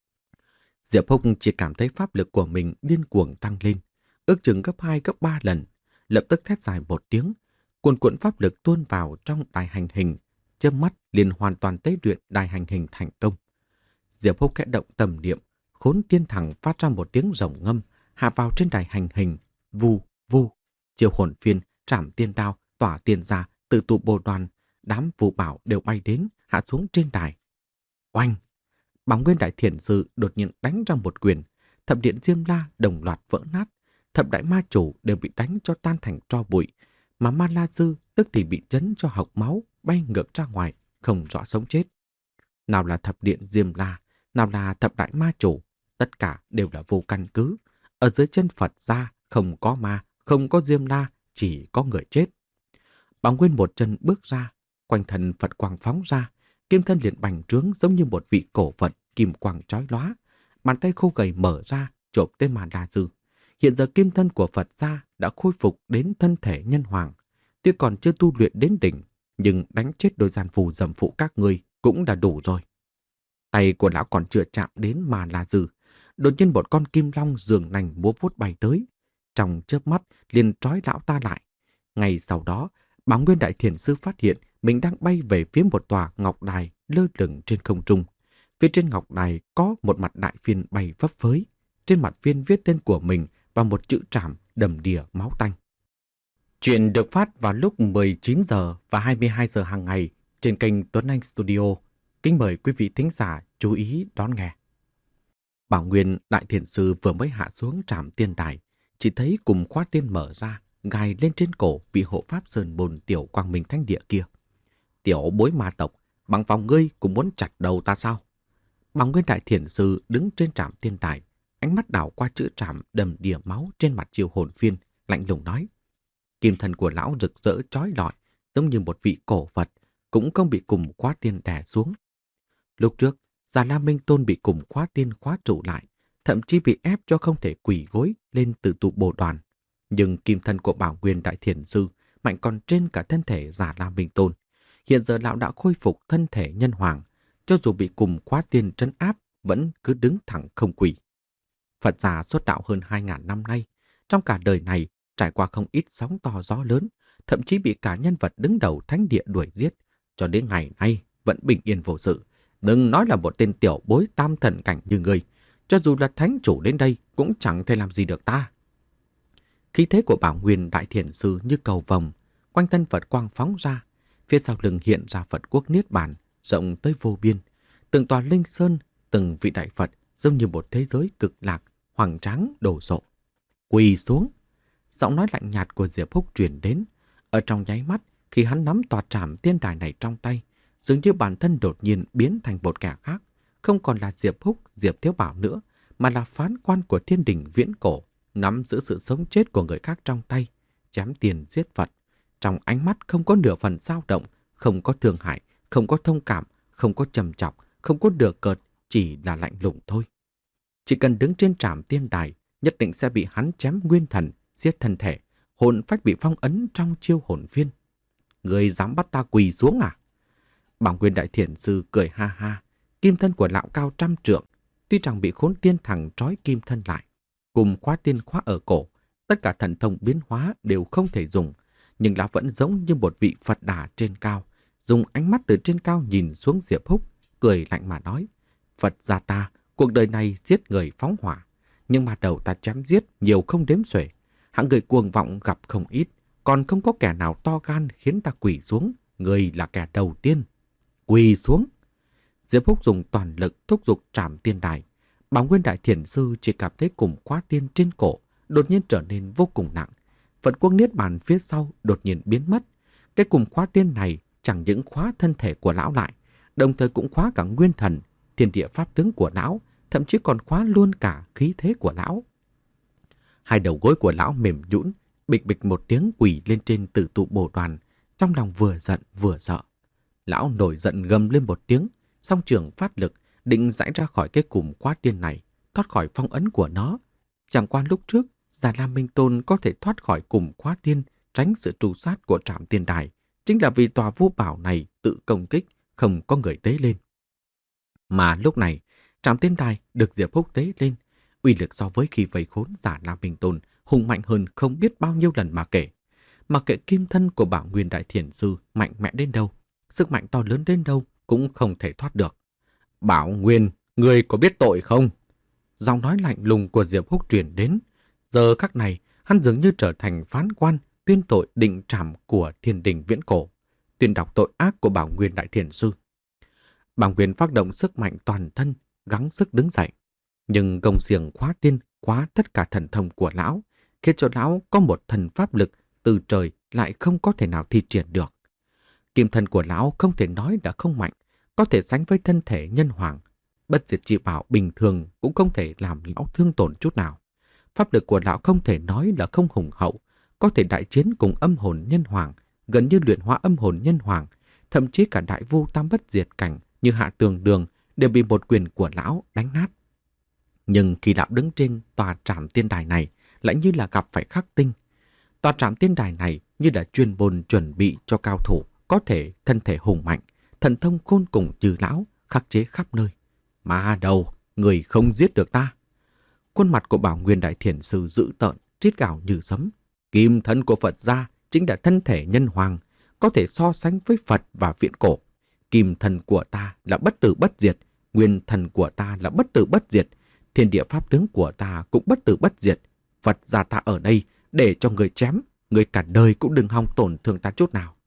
Diệp Húc chỉ cảm thấy pháp lực của mình điên cuồng tăng lên, ước chừng gấp hai gấp ba lần, lập tức thét dài một tiếng, cuồn cuộn pháp lực tuôn vào trong đài hành hình, chớp mắt liền hoàn toàn tế luyện đài hành hình thành công. Diệp Húc khẽ động tầm niệm, khốn tiên thẳng phát ra một tiếng rồng ngâm, hạ vào trên đài hành hình, vu vu, chiêu hồn phiên, trảm tiên đao, tỏa tiên ra, tự tụ bồ đoàn, đám phù bảo đều bay đến, hạ xuống trên đài. Oanh! Bóng nguyên đại thiền sư đột nhiên đánh ra một quyền, thập điện Diêm La đồng loạt vỡ nát, thập đại ma chủ đều bị đánh cho tan thành tro bụi, mà Ma La Sư tức thì bị chấn cho hộc máu, bay ngược ra ngoài, không rõ sống chết. Nào là thập điện Diêm La, nào là thập đại ma chủ, tất cả đều là vô căn cứ. Ở dưới chân Phật gia không có ma, không có Diêm La, chỉ có người chết. Bóng nguyên một chân bước ra, quanh thân Phật quang phóng ra, kim thân liền bành trướng giống như một vị cổ Phật kim quang chói lóa, bàn tay khô gầy mở ra chộp tên Ma La Dư. Hiện giờ kim thân của Phật gia đã khôi phục đến thân thể nhân hoàng, tuy còn chưa tu luyện đến đỉnh, nhưng đánh chết đôi gian phù dầm phụ các ngươi cũng đã đủ rồi. Tay của lão còn chưa chạm đến Ma La Dư, đột nhiên một con kim long giường nành múa vuốt bay tới, trong chớp mắt liền trói lão ta lại. Ngay sau đó, Bóng Nguyên Đại Thiền Sư phát hiện mình đang bay về phía một tòa ngọc đài lơ lửng trên không trung. Phía trên ngọc đài có một mặt đại phiên bay phấp phới, trên mặt phiên viết tên của mình và một chữ trảm đầm đìa máu tanh. Chuyện được phát vào lúc mười chín giờ và hai mươi hai giờ hàng ngày trên kênh Tuấn Anh Studio. Kính mời quý vị thính giả chú ý đón nghe. Bảo Nguyên Đại Thiền Sư vừa mới hạ xuống trảm tiên đài, chỉ thấy cùng khóa tiên mở ra, gài lên trên cổ vị hộ pháp sơn bồn tiểu Quang Minh Thánh Địa kia. Tiểu bối ma tộc, bằng vòng ngươi cũng muốn chặt đầu ta sao? Bảo Nguyên Đại Thiền Sư đứng trên trảm tiên đài, ánh mắt đảo qua chữ trảm đầm đìa máu trên mặt chiêu hồn phiên, lạnh lùng nói. Kim thần của lão rực rỡ chói lọi, giống như một vị cổ Phật, cũng không bị cùng khóa tiên đè xuống. Lúc trước, Già La Minh Tôn bị cùng khóa tiên khóa trụ lại, thậm chí bị ép cho không thể quỳ gối lên tự tụ bồ đoàn. Nhưng kim thân của Bảo Nguyên Đại Thiền Sư mạnh còn trên cả thân thể Già La Minh Tôn. Hiện giờ lão đã khôi phục thân thể nhân hoàng, cho dù bị cùng khóa tiên trấn áp vẫn cứ đứng thẳng không quỳ. Phật gia xuất đạo hơn hai ngàn năm nay, trong cả đời này trải qua không ít sóng to gió lớn, thậm chí bị cả nhân vật đứng đầu thánh địa đuổi giết, cho đến ngày nay vẫn bình yên vô sự. Đừng nói là một tên tiểu bối tam thần cảnh như ngươi, cho dù là thánh chủ đến đây cũng chẳng thể làm gì được ta. Khí thế của Bảo Nguyên Đại Thiền Sư như cầu vồng, quanh thân Phật quang phóng ra, phía sau lưng hiện ra Phật quốc Niết Bàn, rộng tới vô biên. Từng tòa linh sơn, từng vị đại Phật giống như một thế giới cực lạc, hoằng tráng đồ sộ. Quỳ xuống! Giọng nói lạnh nhạt của Diệp Húc truyền đến. Ở trong nháy mắt, khi hắn nắm tòa trảm tiên đài này trong tay, dường như bản thân đột nhiên biến thành một kẻ khác, không còn là Diệp Húc, Diệp Thiếu Bảo nữa, mà là phán quan của thiên đình viễn cổ, nắm giữ sự sống chết của người khác trong tay, chém tiền giết Phật. Trong ánh mắt không có nửa phần dao động, không có thương hại, không có thông cảm, không có trầm trọng, không có đùa cợt, chỉ là lạnh lùng thôi. Chỉ cần đứng trên trảm tiên đài, nhất định sẽ bị hắn chém nguyên thần, giết thân thể, hồn phách bị phong ấn trong chiêu hồn viên. Người dám bắt ta quỳ xuống à? Bảo Nguyên Đại Thiền Sư cười ha ha, kim thân của lão cao trăm trượng, tuy rằng bị khốn tiên thẳng trói kim thân lại, cùng khóa tiên khóa ở cổ, tất cả thần thông biến hóa đều không thể dùng, nhưng lão vẫn giống như một vị Phật Đà trên cao, dùng ánh mắt từ trên cao nhìn xuống Diệp Húc, cười lạnh mà nói: Phật gia ta, cuộc đời này giết người phóng hỏa, nhưng mà đầu ta chém giết nhiều không đếm xuể, hạng người cuồng vọng gặp không ít, còn không có kẻ nào to gan khiến ta quỳ xuống, người là kẻ đầu tiên. Quỳ xuống! Diệp Húc dùng toàn lực thúc giục trảm tiên đài. Bảo Nguyên Đại Thiền Sư chỉ cảm thấy cùng khóa tiên trên cổ đột nhiên trở nên vô cùng nặng. Phật quốc Niết Bàn phía sau đột nhiên biến mất. Cái cùng khóa tiên này chẳng những khóa thân thể của lão lại, đồng thời cũng khóa cả nguyên thần, thiên địa pháp tướng của lão, thậm chí còn khóa luôn cả khí thế của lão. Hai đầu gối của lão mềm nhũn, bịch bịch một tiếng quỳ lên trên tử tụ bồ đoàn, trong lòng vừa giận vừa sợ. Lão nổi giận gầm lên một tiếng, song trường phát lực, định giải ra khỏi cái cùm khóa tiên này, thoát khỏi phong ấn của nó. Chẳng qua lúc trước, Già Lam Minh Tôn có thể thoát khỏi cùm khóa tiên, tránh sự tru sát của trảm tiên đài, chính là vì tòa vô bảo này tự công kích, không có người tế lên. Mà lúc này, trảm tiên đài được Diệp Húc tế lên, uy lực so với khi vây khốn Già Lam Minh Tôn hùng mạnh hơn không biết bao nhiêu lần mà kể. Mà kệ kim thân của Bảo Nguyên Đại Thiền Sư mạnh mẽ đến đâu, sức mạnh to lớn đến đâu cũng không thể thoát được. Bảo Nguyên, người có biết tội không? Giọng nói lạnh lùng của Diệp Húc truyền đến. Giờ khắc này, hắn dường như trở thành phán quan tuyên tội định trảm của thiên đình viễn cổ, tuyên đọc tội ác của Bảo Nguyên Đại Thiền Sư. Bảo Nguyên phát động sức mạnh toàn thân, gắng sức đứng dậy. Nhưng gông xiềng khóa tiên khóa tất cả thần thông của lão, khiến cho lão có một thần pháp lực từ trời lại không có thể nào thi triển được. Kim thân của lão không thể nói là không mạnh, có thể sánh với thân thể nhân hoàng. Bất diệt chi bảo bình thường cũng không thể làm lão thương tổn chút nào. Pháp lực của lão không thể nói là không hùng hậu, có thể đại chiến cùng âm hồn nhân hoàng, gần như luyện hóa âm hồn nhân hoàng, thậm chí cả đại vu tam bất diệt cảnh như Hạ Tường Đường đều bị một quyền của lão đánh nát. Nhưng khi lão đứng trên tòa trảm tiên đài này, lại như là gặp phải khắc tinh. Tòa trảm tiên đài này như là chuyên môn chuẩn bị cho cao thủ có thể thân thể hùng mạnh, thần thông khôn cùng như lão, khắc chế khắp nơi. Mà đầu, người không giết được ta. Khuôn mặt của Bảo Nguyên Đại Thiền Sư dữ tợn, rít gào như sấm. Kim thân của Phật gia chính là thân thể nhân hoàng, có thể so sánh với Phật và viễn cổ. Kim thần của ta là bất tử bất diệt, nguyên thần của ta là bất tử bất diệt, thiên địa pháp tướng của ta cũng bất tử bất diệt. Phật gia ta ở đây để cho người chém, người cả đời cũng đừng hòng tổn thương ta chút nào.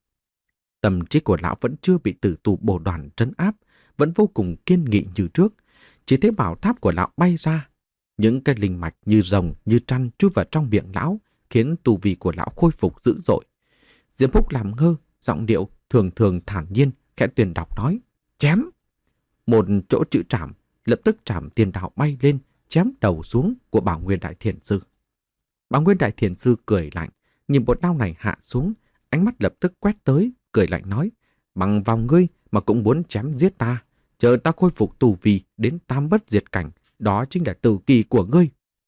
Tâm trí của lão vẫn chưa bị tử tù bồ đoàn trấn áp, vẫn vô cùng kiên nghị như trước. Chỉ thấy bảo tháp của lão bay ra, những cái linh mạch như rồng như trăn chui vào trong miệng lão, khiến tu vi của lão khôi phục dữ dội. Diệp Húc làm ngơ, giọng điệu thường thường thản nhiên, khẽ tuyên đọc nói: chém. Một chỗ chữ trảm, lập tức trảm tiên đạo bay lên, chém đầu xuống của Bảo Nguyên Đại Thiền Sư. Bảo Nguyên Đại Thiền Sư cười lạnh, nhìn một đao này hạ xuống, ánh mắt lập tức quét tới, cười lạnh nói: bằng vào ngươi mà cũng muốn chém giết ta, chờ ta khôi phục tu vi đến tam bất diệt cảnh, đó chính là tử kỳ của ngươi.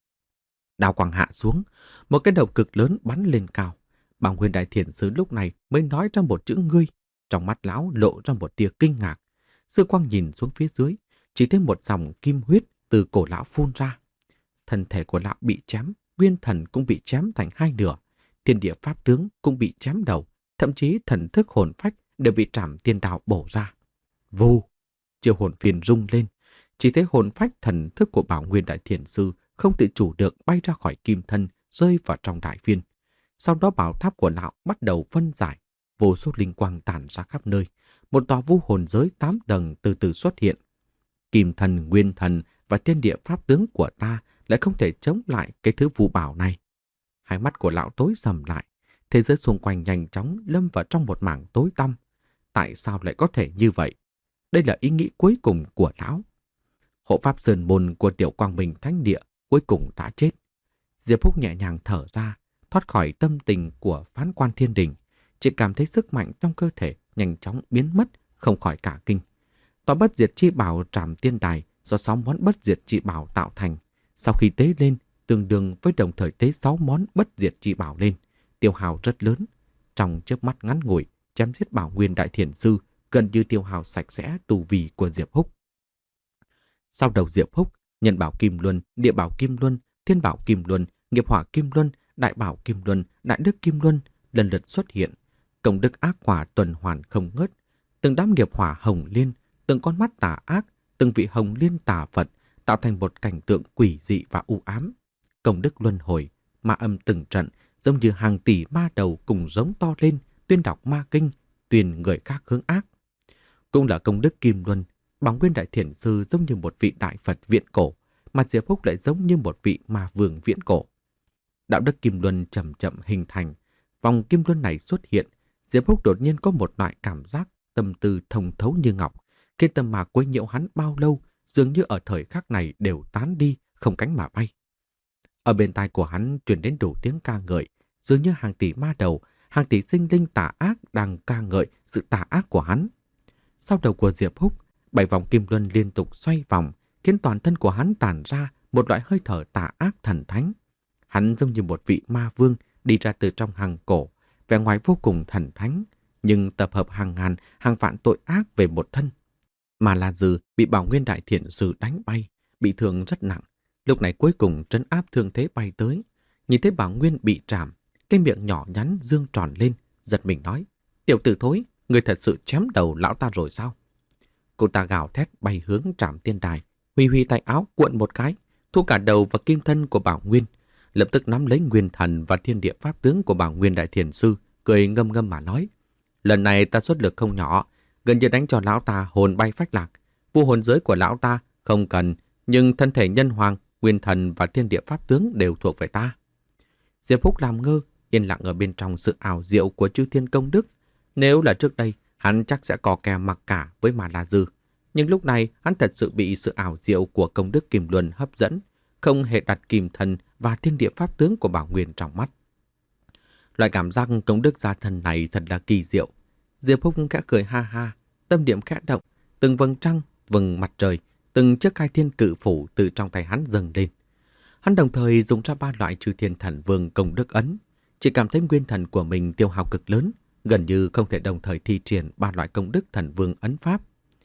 Đao quang hạ xuống, một cái đầu cực lớn bắn lên cao. Bảo Nguyên Đại Thiền Sư lúc này mới nói ra một chữ ngươi, trong mắt lão lộ ra một tia kinh ngạc. Sư quang nhìn xuống phía dưới, chỉ thấy một dòng kim huyết từ cổ lão phun ra. Thân thể của lão bị chém, nguyên thần cũng bị chém thành hai nửa, thiên địa pháp tướng cũng bị chém đầu, thậm chí thần thức hồn phách đều bị trảm tiên đao bổ ra. Vù! Chiêu hồn phiền rung lên, chỉ thấy hồn phách thần thức của Bảo Nguyên Đại Thiền Sư không tự chủ được bay ra khỏi kim thân, rơi vào trong đại viên. Sau đó bảo tháp của lão bắt đầu phân giải, vô số linh quang tản ra khắp nơi, một tòa vu hồn giới tám tầng từ từ xuất hiện. Kim thần, nguyên thần và thiên địa pháp tướng của ta lại không thể chống lại cái thứ vu bảo này. Hai mắt của lão tối sầm lại, thế giới xung quanh nhanh chóng lâm vào trong một mảng tối tăm. Tại sao lại có thể như vậy? Đây là ý nghĩ cuối cùng của lão. Hộ pháp sơn môn của Tiểu Quang Minh Thánh Địa cuối cùng đã chết. Diệp Phúc nhẹ nhàng thở ra, thoát khỏi tâm tình của phán quan thiên đình, chỉ cảm thấy sức mạnh trong cơ thể nhanh chóng biến mất, không khỏi cả kinh. Tòa bất diệt chi bảo trảm tiên đài do sáu món bất diệt chi bảo tạo thành, sau khi tế lên tương đương với đồng thời tế sáu món bất diệt chi bảo lên, tiêu hao rất lớn. Trong chớp mắt ngắn ngủi, chém giết Bảo Nguyên Đại Thiền Sư gần như tiêu hao sạch sẽ tu vi của Diệp Húc. Sau đầu Diệp Húc, Nhân Bảo Kim Luân, Địa Bảo Kim Luân, Thiên Bảo Kim Luân, Nghiệp Hỏa Kim Luân, Đại Bảo Kim Luân, Đại Đức Kim Luân lần lượt xuất hiện. Công đức ác quả tuần hoàn không ngớt, từng đám nghiệp hỏa hồng liên, từng con mắt tà ác, từng vị hồng liên tà Phật tạo thành một cảnh tượng quỷ dị và u ám. Công đức luân hồi, ma âm từng trận, giống như hàng tỷ ma đầu cùng giống to lên, tuyên đọc ma kinh, tuyên người khác hướng ác. Cũng là công đức Kim Luân, Bảo Nguyên Đại Thiền Sư giống như một vị đại Phật viễn cổ, mà Diệp Húc lại giống như một vị ma vương viễn cổ. Đạo đức Kim Luân chậm chậm hình thành, vòng Kim Luân này xuất hiện, Diệp Húc đột nhiên có một loại cảm giác tâm tư thông thấu như ngọc, khiến tâm mạc quấy nhiễu hắn bao lâu dường như ở thời khắc này đều tán đi, không cánh mà bay. Ở bên tai của hắn truyền đến đủ tiếng ca ngợi, dường như hàng tỷ ma đầu, hàng tỷ sinh linh tà ác đang ca ngợi sự tà ác của hắn. Sau đầu của Diệp Húc, bảy vòng kim luân liên tục xoay vòng, khiến toàn thân của hắn tản ra một loại hơi thở tà ác thần thánh. Hắn giống như một vị ma vương đi ra từ trong hang cổ, vẻ ngoài vô cùng thần thánh, nhưng tập hợp hàng ngàn, hàng vạn tội ác về một thân. Mà La Dư bị Bảo Nguyên Đại Thiền Sư đánh bay, bị thương rất nặng. Lúc này cuối cùng trấn áp thương thế bay tới, nhìn thấy Bảo Nguyên bị trảm, cái miệng nhỏ nhắn dương tròn lên, giật mình nói: "Tiểu tử thối, người thật sự chém đầu lão ta rồi sao?" Cô ta gào thét bay hướng Trảm Tiên Đài, huy huy tay áo cuộn một cái, thu cả đầu và kim thân của Bảo Nguyên, lập tức nắm lấy nguyên thần và thiên địa pháp tướng của Bảo Nguyên Đại Thiền Sư, cười ngâm ngâm mà nói: "Lần này ta xuất lực không nhỏ, gần như đánh cho lão ta hồn bay phách lạc. Vu hồn giới của lão ta không cần, nhưng thân thể nhân hoàng, nguyên thần và thiên địa pháp tướng đều thuộc về ta." Diệp Húc làm ngơ, yên lặng ở bên trong sự ảo diệu của chư thiên công đức. Nếu là trước đây, hắn chắc sẽ cò kè mặc cả với Ma La Dư. Nhưng lúc này, hắn thật sự bị sự ảo diệu của công đức Kim Luân hấp dẫn, không hề đặt kim thần và thiên địa pháp tướng của Bảo Nguyên trong mắt. Loại cảm giác công đức gia thân này thật là kỳ diệu. Diệp Húc khẽ cười ha ha, tâm niệm khẽ động, từng vầng trăng, vầng mặt trời, từng chiếc khai thiên cự phủ từ trong tay hắn dâng lên. Hắn đồng thời dùng ra ba loại Chư Thiên Thần Vương công đức ấn, chỉ cảm thấy nguyên thần của mình tiêu hao cực lớn, gần như không thể đồng thời thi triển ba loại công đức thần vương ấn pháp.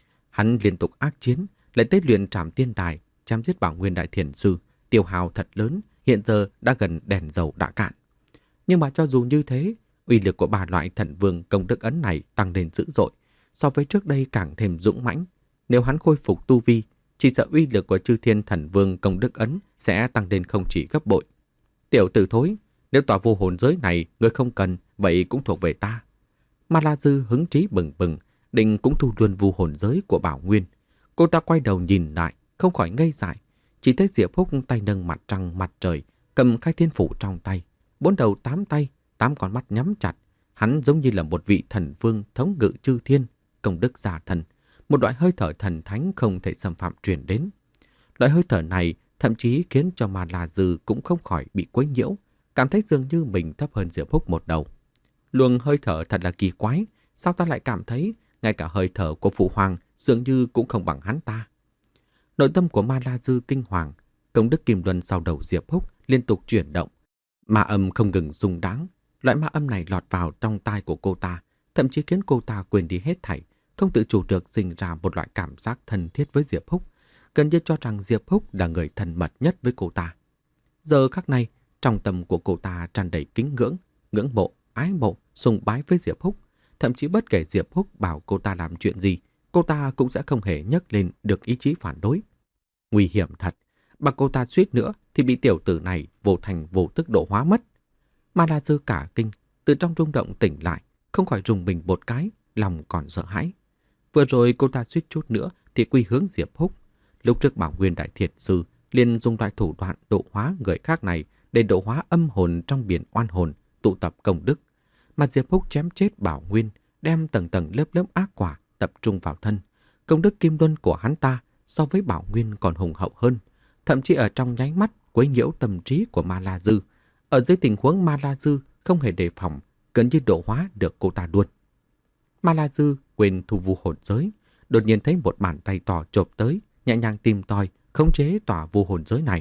Hắn liên tục ác chiến, lại tế luyện Trảm Tiên Đài, chém giết Bảo Nguyên Đại Thiền Sư, tiêu hao thật lớn, hiện giờ đã gần đèn dầu đã cạn. Nhưng mà cho dù như thế, uy lực của ba loại thần vương công đức ấn này tăng lên dữ dội, so với trước đây càng thêm dũng mãnh. Nếu hắn khôi phục tu vi, chỉ sợ uy lực của Chư Thiên Thần Vương công đức ấn sẽ tăng lên không chỉ gấp bội. "Tiểu tử thối, nếu tòa vô hồn giới này ngươi không cần, vậy cũng thuộc về ta." Ma La Dư hứng chí bừng bừng, định cũng thu luôn vu hồn giới của Bảo Nguyên. Cô ta quay đầu nhìn lại, không khỏi ngây dại, chỉ thấy Diệp Húc tay nâng mặt trăng mặt trời, cầm khai thiên phủ trong tay, bốn đầu tám tay, tám con mắt nhắm chặt. Hắn giống như là một vị thần vương thống ngự chư thiên, công đức gia thần, một loại hơi thở thần thánh không thể xâm phạm truyền đến. Loại hơi thở này thậm chí khiến cho Ma La Dư cũng không khỏi bị quấy nhiễu, cảm thấy dường như mình thấp hơn Diệp Húc một đầu. Luồng hơi thở thật là kỳ quái, sao ta lại cảm thấy ngay cả hơi thở của Phụ Hoàng dường như cũng không bằng hắn ta. Nội tâm của Ma La Dư kinh hoàng, công đức kim luân sau đầu Diệp Húc liên tục chuyển động. Ma âm không ngừng rung đáng, loại ma âm này lọt vào trong tai của cô ta, thậm chí khiến cô ta quên đi hết thảy, không tự chủ được sinh ra một loại cảm giác thân thiết với Diệp Húc, gần như cho rằng Diệp Húc là người thân mật nhất với cô ta. Giờ khắc này, trong tâm của cô ta tràn đầy kính ngưỡng, ngưỡng mộ, ái mộ, sùng bái với Diệp Húc. Thậm chí bất kể Diệp Húc bảo cô ta làm chuyện gì, cô ta cũng sẽ không hề nhấc lên được ý chí phản đối. Nguy hiểm thật, mà cô ta suýt nữa thì bị tiểu tử này vô thành vô tức độ hóa mất. Ma La Dư cả kinh, từ trong rung động tỉnh lại, không khỏi rùng mình một cái, lòng còn sợ hãi. Vừa rồi cô ta suýt chút nữa thì quy hướng Diệp Húc. Lúc trước Bảo Nguyên Đại Thiền Sư liền dùng loại thủ đoạn độ hóa người khác này để độ hóa âm hồn trong biển oan hồn, tụ tập công đức. Mà Diệp Húc chém chết Bảo Nguyên, đem tầng tầng lớp lớp ác quả tập trung vào thân. Công đức kim luân của hắn ta so với Bảo Nguyên còn hùng hậu hơn, thậm chí ở trong nháy mắt quấy nhiễu tâm trí của Ma La Dư. Ở dưới tình huống Ma La Dư không hề đề phòng, gần như độ hóa được cô ta luôn. Ma La Dư quên thu vu hồn giới, đột nhiên thấy một bàn tay to chộp tới, nhẹ nhàng tìm tòi, khống chế tỏa vu hồn giới này.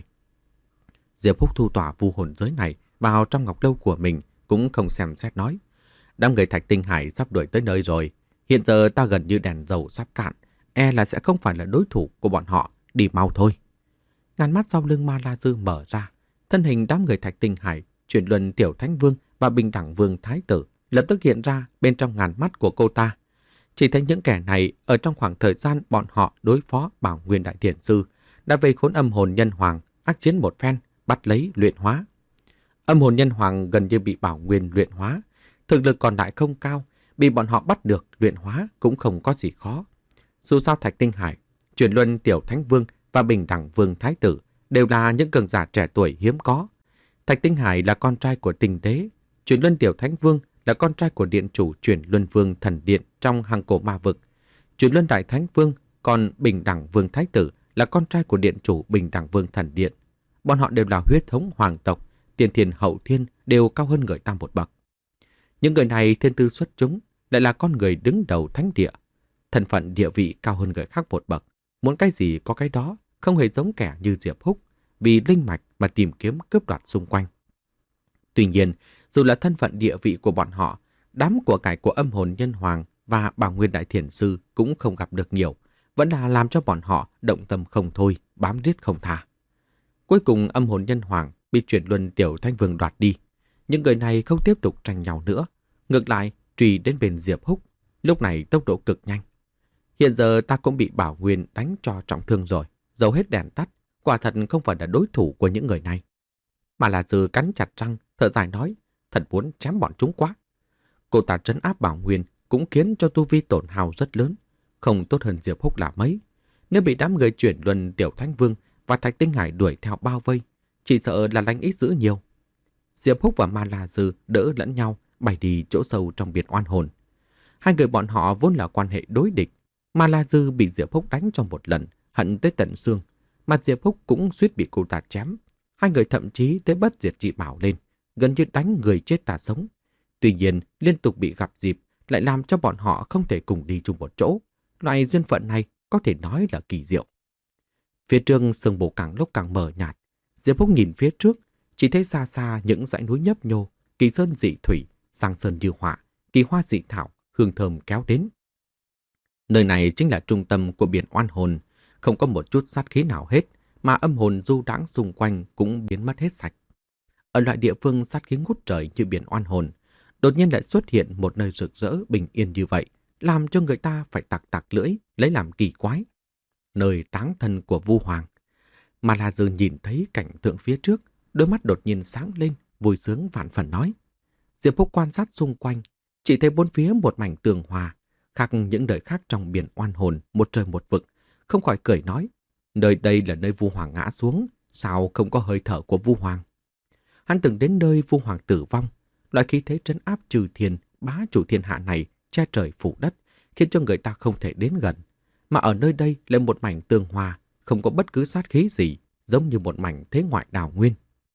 Diệp Húc thu tỏa vu hồn giới này vào trong ngọc lâu của mình, cũng không xem xét nói: đám người Thạch Tinh Hải sắp đuổi tới nơi rồi, hiện giờ ta gần như đèn dầu sắp cạn, e là sẽ không phải là đối thủ của bọn họ, đi mau thôi. Ngàn mắt sau lưng Ma La Dư mở ra, thân hình đám người Thạch Tinh Hải, Chuyển Luân Tiểu Thánh Vương và Bình Đẳng Vương Thái Tử lập tức hiện ra bên trong ngàn mắt của cô ta. Chỉ thấy những kẻ này ở trong khoảng thời gian bọn họ đối phó Bảo Nguyên Đại Thiền Sư đã vây khốn âm hồn nhân hoàng, ác chiến một phen, bắt lấy luyện hóa. Âm hồn nhân hoàng gần như bị Bảo Nguyên luyện hóa, thực lực còn lại không cao, bị bọn họ bắt được luyện hóa cũng không có gì khó. Dù sao Thạch Tinh Hải, Chuyển Luân Tiểu Thánh Vương và Bình Đẳng Vương Thái Tử đều là những cường giả trẻ tuổi hiếm có. Thạch Tinh Hải là con trai của Tình Đế, Chuyển Luân Tiểu Thánh Vương là con trai của điện chủ Chuyển Luân Vương Thần Điện trong Hằng Cổ Ma Vực. Chuyển Luân Đại Thánh Vương, còn Bình Đẳng Vương Thái Tử là con trai của điện chủ Bình Đẳng Vương Thần Điện. Bọn họ đều là huyết thống hoàng tộc, tiền thiên hậu thiên đều cao hơn người ta một bậc. Những người này thiên tư xuất chúng, lại là con người đứng đầu thánh địa. Thân phận địa vị cao hơn người khác một bậc, muốn cái gì có cái đó, không hề giống kẻ như Diệp Húc, vì linh mạch mà tìm kiếm cướp đoạt xung quanh. Tuy nhiên, dù là thân phận địa vị của bọn họ, đám của cải của âm hồn nhân hoàng và Bảo Nguyên Đại Thiền Sư cũng không gặp được nhiều, vẫn là làm cho bọn họ động tâm không thôi, bám riết không tha. Cuối cùng âm hồn nhân hoàng bị Chuyển Luân Tiểu Thánh Vương đoạt đi. Những người này không tiếp tục tranh nhau nữa, ngược lại truy đến bên Diệp Húc, lúc này tốc độ cực nhanh. Hiện giờ ta cũng bị Bảo Nguyên đánh cho trọng thương rồi, dầu hết đèn tắt, quả thật không phải là đối thủ của những người này. Mà là Dư cắn chặt răng, thở dài nói, thật muốn chém bọn chúng quá. Cô ta trấn áp Bảo Nguyên cũng khiến cho tu vi tổn hao rất lớn, không tốt hơn Diệp Húc là mấy. Nếu bị đám người Chuyển Luân Tiểu Thánh Vương và Thạch Tinh Hải đuổi theo bao vây, chỉ sợ là lành ít dữ nhiều. Diệp Húc và Ma La Dư đỡ lẫn nhau bay đi chỗ sâu trong biển oan hồn. Hai người bọn họ vốn là quan hệ đối địch. Ma La Dư bị Diệp Húc đánh cho một lần, hận tới tận xương, mà Diệp Húc cũng suýt bị cô ta chém. Hai người thậm chí tới bất diệt dị bảo lên, gần như đánh người chết ta sống. Tuy nhiên, liên tục bị gặp dịp lại làm cho bọn họ không thể cùng đi chung một chỗ. Loại duyên phận này có thể nói là kỳ diệu. Phía trước sương mù càng lúc càng mờ nhạt. Diệp Húc nhìn phía trước, chỉ thấy xa xa những dãy núi nhấp nhô, kỳ sơn dị thủy, sang sơn như họa, kỳ hoa dị thảo, hương thơm kéo đến. Nơi này chính là trung tâm của biển oan hồn, không có một chút sát khí nào hết, mà âm hồn du đãng xung quanh cũng biến mất hết sạch. Ở loại địa phương sát khí ngút trời như biển oan hồn, đột nhiên lại xuất hiện một nơi rực rỡ bình yên như vậy, làm cho người ta phải tặc tặc lưỡi, lấy làm kỳ quái. Nơi táng thân của Vu Hoàng. Mà là Dư nhìn thấy cảnh tượng phía trước, đôi mắt đột nhiên sáng lên, vui sướng vạn phần nói. Diệp Húc quan sát xung quanh, chỉ thấy bốn phía một mảnh tường hòa, khác những đời khác trong biển oan hồn, một trời một vực, không khỏi cười nói, nơi đây là nơi Vu Hoàng ngã xuống, sao không có hơi thở của Vu Hoàng? Hắn từng đến nơi Vu Hoàng tử vong, loại khí thế trấn áp trừ thiên, bá chủ thiên hạ này che trời phủ đất, khiến cho người ta không thể đến gần. Mà ở nơi đây là một mảnh tường hòa, không có bất cứ sát khí gì, giống như một mảnh thế ngoại đào nguyên.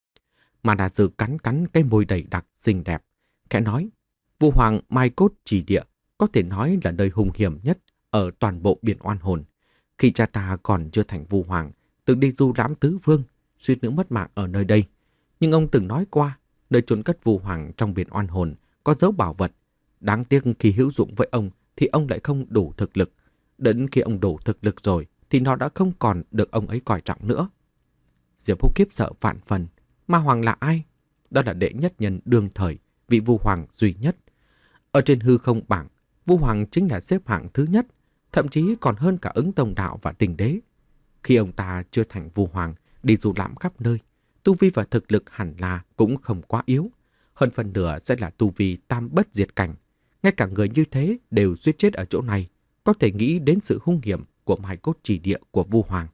Mà Đà Dư cắn cắn cái môi đầy đặc xinh đẹp, khẽ nói, Vu Hoàng mai cốt trì địa có thể nói là nơi hung hiểm nhất ở toàn bộ biển oan hồn. Khi cha ta còn chưa thành Vu Hoàng, từng đi du lãm tứ phương, suýt nữa mất mạng ở nơi đây. Nhưng ông từng nói qua, nơi chôn cất Vu Hoàng trong biển oan hồn có dấu bảo vật. Đáng tiếc khi hữu dụng với ông thì ông lại không đủ thực lực. Đến khi ông đủ thực lực rồi thì nó đã không còn được ông ấy coi trọng nữa. Diệp Phúc khiếp sợ vạn phần. Ma Hoàng là ai? Đó là đệ nhất nhân đương thời, vị Vu Hoàng duy nhất. Ở trên hư không bảng, Vu Hoàng chính là xếp hạng thứ nhất, thậm chí còn hơn cả Ứng Tông Đạo và Tình Đế. Khi ông ta chưa thành Vu Hoàng, đi du lãm khắp nơi, tu vi và thực lực hẳn là cũng không quá yếu. Hơn phần nửa sẽ là tu vi tam bất diệt cảnh. Ngay cả người như thế đều suýt chết ở chỗ này, có thể nghĩ đến sự hung hiểm của Mai Cốt Chỉ Địa của Vu Hoàng.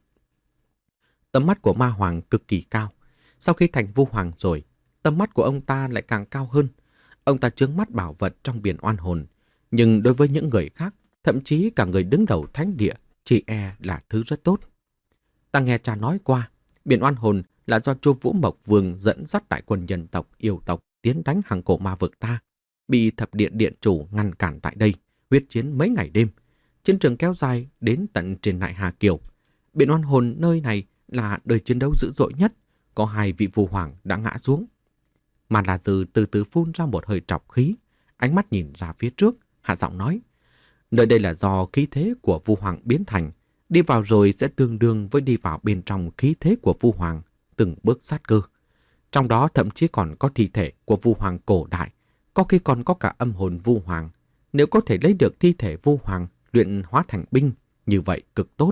Tầm mắt của Ma Hoàng cực kỳ cao. Sau khi thành Vu Hoàng rồi, tầm mắt của ông ta lại càng cao hơn. Ông ta chướng mắt bảo vật trong biển oan hồn. Nhưng đối với những người khác, thậm chí cả người đứng đầu thánh địa, chỉ e là thứ rất tốt. Ta nghe cha nói qua, biển oan hồn là do Chu Vũ Mộc Vương dẫn dắt đại quân nhân tộc, yêu tộc tiến đánh hàng cổ ma vực ta. Bị thập điện điện chủ ngăn cản tại đây, huyết chiến mấy ngày đêm. Chiến trường kéo dài đến tận trên nại Hà Kiều. Biển oan hồn nơi này là đời chiến đấu dữ dội nhất, có hai vị Vu Hoàng đã ngã xuống. Mà là Dư từ từ phun ra một hơi trọc khí, ánh mắt nhìn ra phía trước, hạ giọng nói: nơi đây là do khí thế của Vu Hoàng biến thành, đi vào rồi sẽ tương đương với đi vào bên trong khí thế của Vu Hoàng, từng bước sát cơ. Trong đó thậm chí còn có thi thể của Vu Hoàng cổ đại, có khi còn có cả âm hồn Vu Hoàng. Nếu có thể lấy được thi thể Vu Hoàng luyện hóa thành binh, như vậy cực tốt.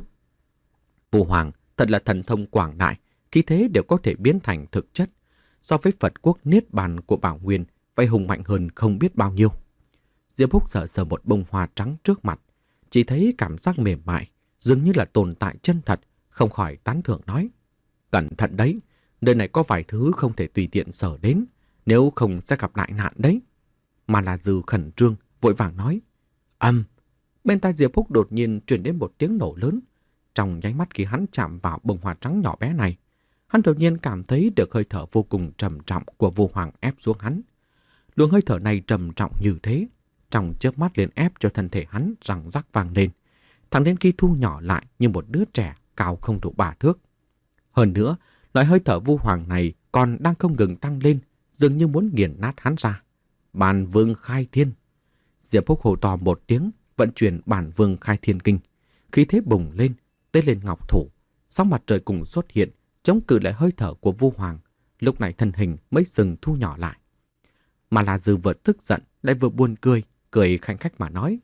Vu Hoàng thật là thần thông quảng đại, khí thế đều có thể biến thành thực chất. So với Phật quốc Niết Bàn của Bảo Nguyên, vậy hùng mạnh hơn không biết bao nhiêu. Diệp Phúc sờ sờ một bông hoa trắng trước mặt, chỉ thấy cảm giác mềm mại, dường như là tồn tại chân thật, không khỏi tán thưởng nói: cẩn thận đấy, nơi này có vài thứ không thể tùy tiện sờ đến, nếu không sẽ gặp đại nạn đấy. Mà là Dư khẩn trương, vội vàng nói: âm. Bên tai Diệp Phúc đột nhiên truyền đến một tiếng nổ lớn. Trong nháy mắt khi hắn chạm vào bông hoa trắng nhỏ bé này, hắn đột nhiên cảm thấy được hơi thở vô cùng trầm trọng của Vu Hoàng ép xuống hắn. Luồng hơi thở này trầm trọng như thế, trong chớp mắt liền ép cho thân thể hắn răng rắc vang lên, thẳng đến khi thu nhỏ lại như một đứa trẻ cao không đủ ba thước. Hơn nữa, loại hơi thở Vu Hoàng này còn đang không ngừng tăng lên, dường như muốn nghiền nát hắn ra. Bản Vương Khai Thiên. Diệp Phúc hô to một tiếng, vận chuyển Bản Vương Khai Thiên Kinh, khí thế bùng lên, tê lên ngọc thủ, sóng mặt trời cùng xuất hiện, chống cự lại hơi thở của Vu Hoàng. Lúc này thân hình mới dừng thu nhỏ lại. Mà là Dư vừa tức giận lại vừa buồn cười, cười khanh khách mà nói: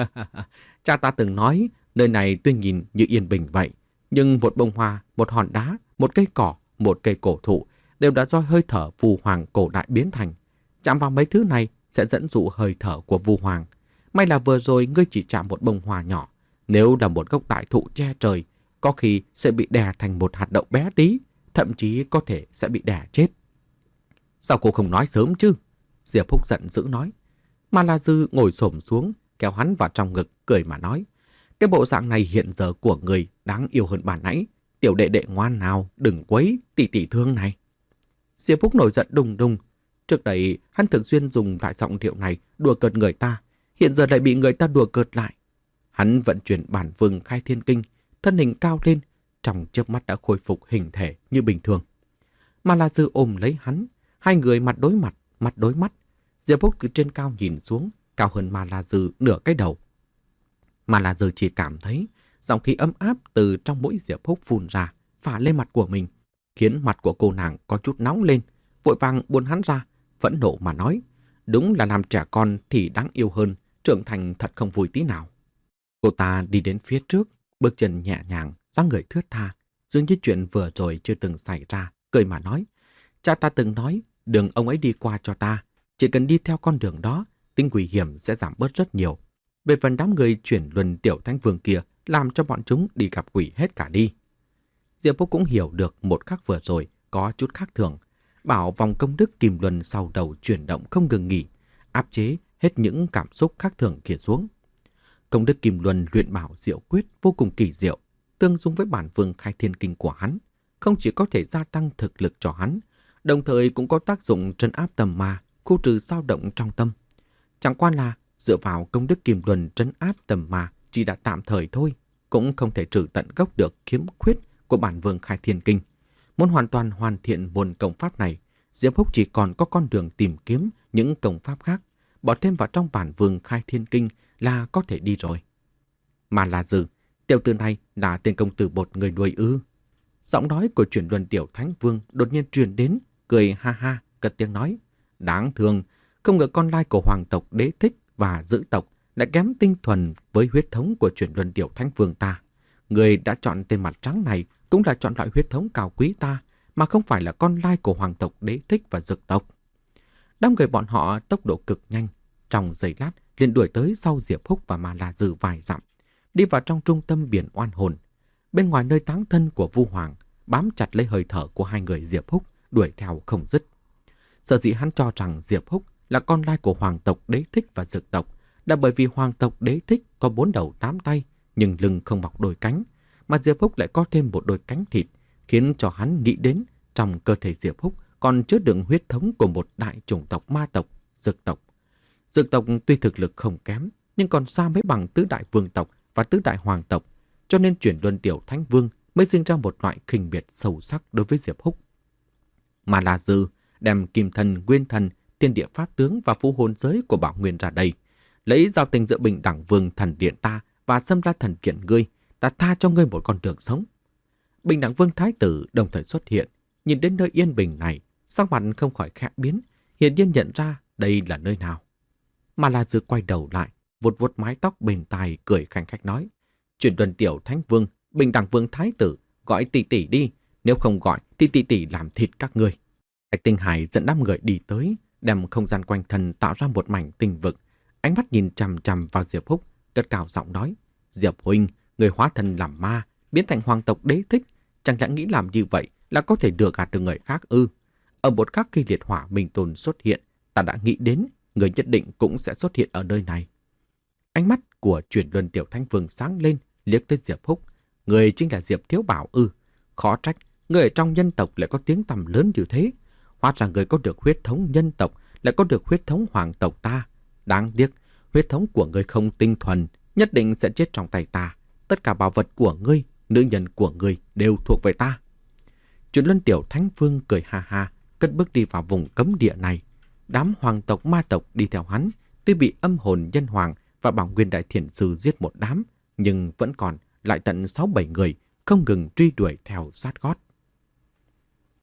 cha ta từng nói nơi này tuy nhìn như yên bình vậy, nhưng một bông hoa, một hòn đá, một cây cỏ, một cây cổ thụ đều đã do hơi thở Vu Hoàng cổ đại biến thành. Chạm vào mấy thứ này sẽ dẫn dụ hơi thở của Vu Hoàng. May là vừa rồi ngươi chỉ chạm một bông hoa nhỏ, nếu là một gốc đại thụ che trời, có khi sẽ bị đè thành một hạt đậu bé tí, thậm chí có thể sẽ bị đè chết. Sao cô không nói sớm chứ? Diệp Phúc giận dữ nói. Mà La Dư ngồi xổm xuống, kéo hắn vào trong ngực, cười mà nói: cái bộ dạng này hiện giờ của người đáng yêu hơn bà nãy. Tiểu đệ đệ ngoan nào, đừng quấy tỷ tỷ thương này. Diệp Phúc nổi giận đùng đùng. Trước đây hắn thường xuyên dùng loại giọng điệu này đùa cợt người ta, hiện giờ lại bị người ta đùa cợt lại. Hắn vận chuyển Bản Vương Khai Thiên Kinh, thân hình cao lên, trong chớp mắt đã khôi phục hình thể như bình thường. Mà La Dư ôm lấy hắn, hai người mặt đối mặt, mặt đối mắt. Diệp Phúc từ trên cao nhìn xuống, cao hơn Ma La Dư nửa cái đầu. Mà La Dư chỉ cảm thấy dòng khí ấm áp từ trong mũi Diệp Phúc phun ra, phả lên mặt của mình, khiến mặt của cô nàng có chút nóng lên, vội vàng buông hắn ra, phẫn nộ mà nói: đúng là làm trẻ con thì đáng yêu hơn, trưởng thành thật không vui tí nào. Cô ta đi đến phía trước, bước chân nhẹ nhàng, dáng người thướt tha, dường như chuyện vừa rồi chưa từng xảy ra, cười mà nói: cha ta từng nói, đường ông ấy đi qua cho ta, chỉ cần đi theo con đường đó, tính nguy hiểm sẽ giảm bớt rất nhiều. Về phần đám người chuyển luân tiểu thánh vương kia, làm cho bọn chúng đi gặp quỷ hết cả đi. Diệp Phúc cũng hiểu được một khắc vừa rồi có chút khác thường, bảo vòng công đức kim luân sau đầu chuyển động không ngừng nghỉ, áp chế hết những cảm xúc khác thường kia xuống. Công đức kim luân luyện bảo diệu quyết vô cùng kỳ diệu, tương dung với Bản Vương Khai Thiên Kinh của hắn, không chỉ có thể gia tăng thực lực cho hắn, đồng thời cũng có tác dụng trấn áp tầm ma, khu trừ dao động trong tâm. Chẳng qua là dựa vào công đức kim luân trấn áp tầm ma chỉ đã tạm thời thôi, cũng không thể trừ tận gốc được khiếm khuyết của Bản Vương Khai Thiên Kinh. Muốn hoàn toàn hoàn thiện môn công pháp này, Diệp Phúc chỉ còn có con đường tìm kiếm những công pháp khác, bỏ thêm vào trong Bản Vương Khai Thiên Kinh là có thể đi rồi. Mà là Dư Tiểu tử này là tên công tử bột người nuôi ư? Giọng nói của Chuyển Luân Tiểu Thánh Vương đột nhiên truyền đến, cười ha ha, cất tiếng nói. Đáng thương, không ngờ con lai của hoàng tộc Đế Thích và Dữ tộc đã kém tinh thuần với huyết thống của Chuyển Luân Tiểu Thánh Vương ta. Người đã chọn tên mặt trắng này cũng là chọn loại huyết thống cao quý ta, mà không phải là con lai của hoàng tộc Đế Thích và Dực tộc. Đám người bọn họ tốc độ cực nhanh, trong giây lát liền đuổi tới sau Diệp Húc và Ma La Dư vài dặm, đi vào trong trung tâm biển oan hồn. Bên ngoài nơi táng thân của Vu Hoàng, bám chặt lấy hơi thở của hai người Diệp Húc, đuổi theo không dứt. Sở dĩ hắn cho rằng Diệp Húc là con lai của hoàng tộc Đế Thích và Dực tộc là bởi vì hoàng tộc Đế Thích có bốn đầu tám tay nhưng lưng không mọc đôi cánh, mà Diệp Húc lại có thêm một đôi cánh thịt, khiến cho hắn nghĩ đến trong cơ thể Diệp Húc còn chứa đựng huyết thống của một đại chủng tộc ma tộc, Dực tộc. Dực tộc tuy thực lực không kém, nhưng còn xa mới bằng tứ đại vương tộc và tứ đại hoàng tộc, cho nên Chuyển Luân Tiểu Thánh Vương mới sinh ra một loại khinh biệt sâu sắc đối với Diệp Húc. Mà La Dư đem kim thần, nguyên thần, thiên địa pháp tướng và phù hồn giới của Bảo Nguyên ra đây, lấy giao tình giữa Bình Đẳng Vương thần điện ta và Xâm La thần kiện ngươi, ta tha cho ngươi một con đường sống. Bình Đẳng Vương thái tử đồng thời xuất hiện, nhìn đến nơi yên bình này, sắc mặt không khỏi khẽ biến, hiển nhiên nhận ra đây là nơi nào. Mà La Dư quay đầu lại, vuốt vuốt mái tóc bên tai, cười khanh khách nói: Chuyển Luân Tiểu Thánh Vương, Bình Đẳng Vương thái tử, gọi tỷ tỷ đi, nếu không gọi thì tỷ tỷ làm thịt các ngươi. Bạch Tinh Hải dẫn đám người đi tới, đem không gian quanh thân tạo ra một mảnh tinh vực, ánh mắt nhìn chằm chằm vào Diệp Húc, cất cao giọng nói: Diệp huynh, người hóa thân làm ma, biến thành hoàng tộc Đế Thích, chẳng lẽ nghĩ làm như vậy là có thể lừa gạt được người khác ư? Ở một khắc khi liệt hỏa minh tồn xuất hiện, ta đã nghĩ đến người nhất định cũng sẽ xuất hiện ở nơi này. Ánh mắt của Chuyển Luân Tiểu Thánh Vương sáng lên, liếc tới Diệp Húc. Người chính là Diệp Thiếu Bảo ư? Khó trách người ở trong nhân tộc lại có tiếng tầm lớn như thế. Hóa ra người có được huyết thống nhân tộc, lại có được huyết thống hoàng tộc ta. Đáng tiếc, huyết thống của ngươi không tinh thuần, nhất định sẽ chết trong tay ta. Tất cả bảo vật của ngươi, nữ nhân của ngươi đều thuộc về ta. Chuyển Luân Tiểu Thánh Vương cười ha ha, cất bước đi vào vùng cấm địa này. Đám hoàng tộc ma tộc đi theo hắn, tuy bị âm hồn nhân hoàng và Bảo Nguyên Đại Thiền Sư giết một đám, nhưng vẫn còn lại tận sáu bảy người không ngừng truy đuổi theo sát gót.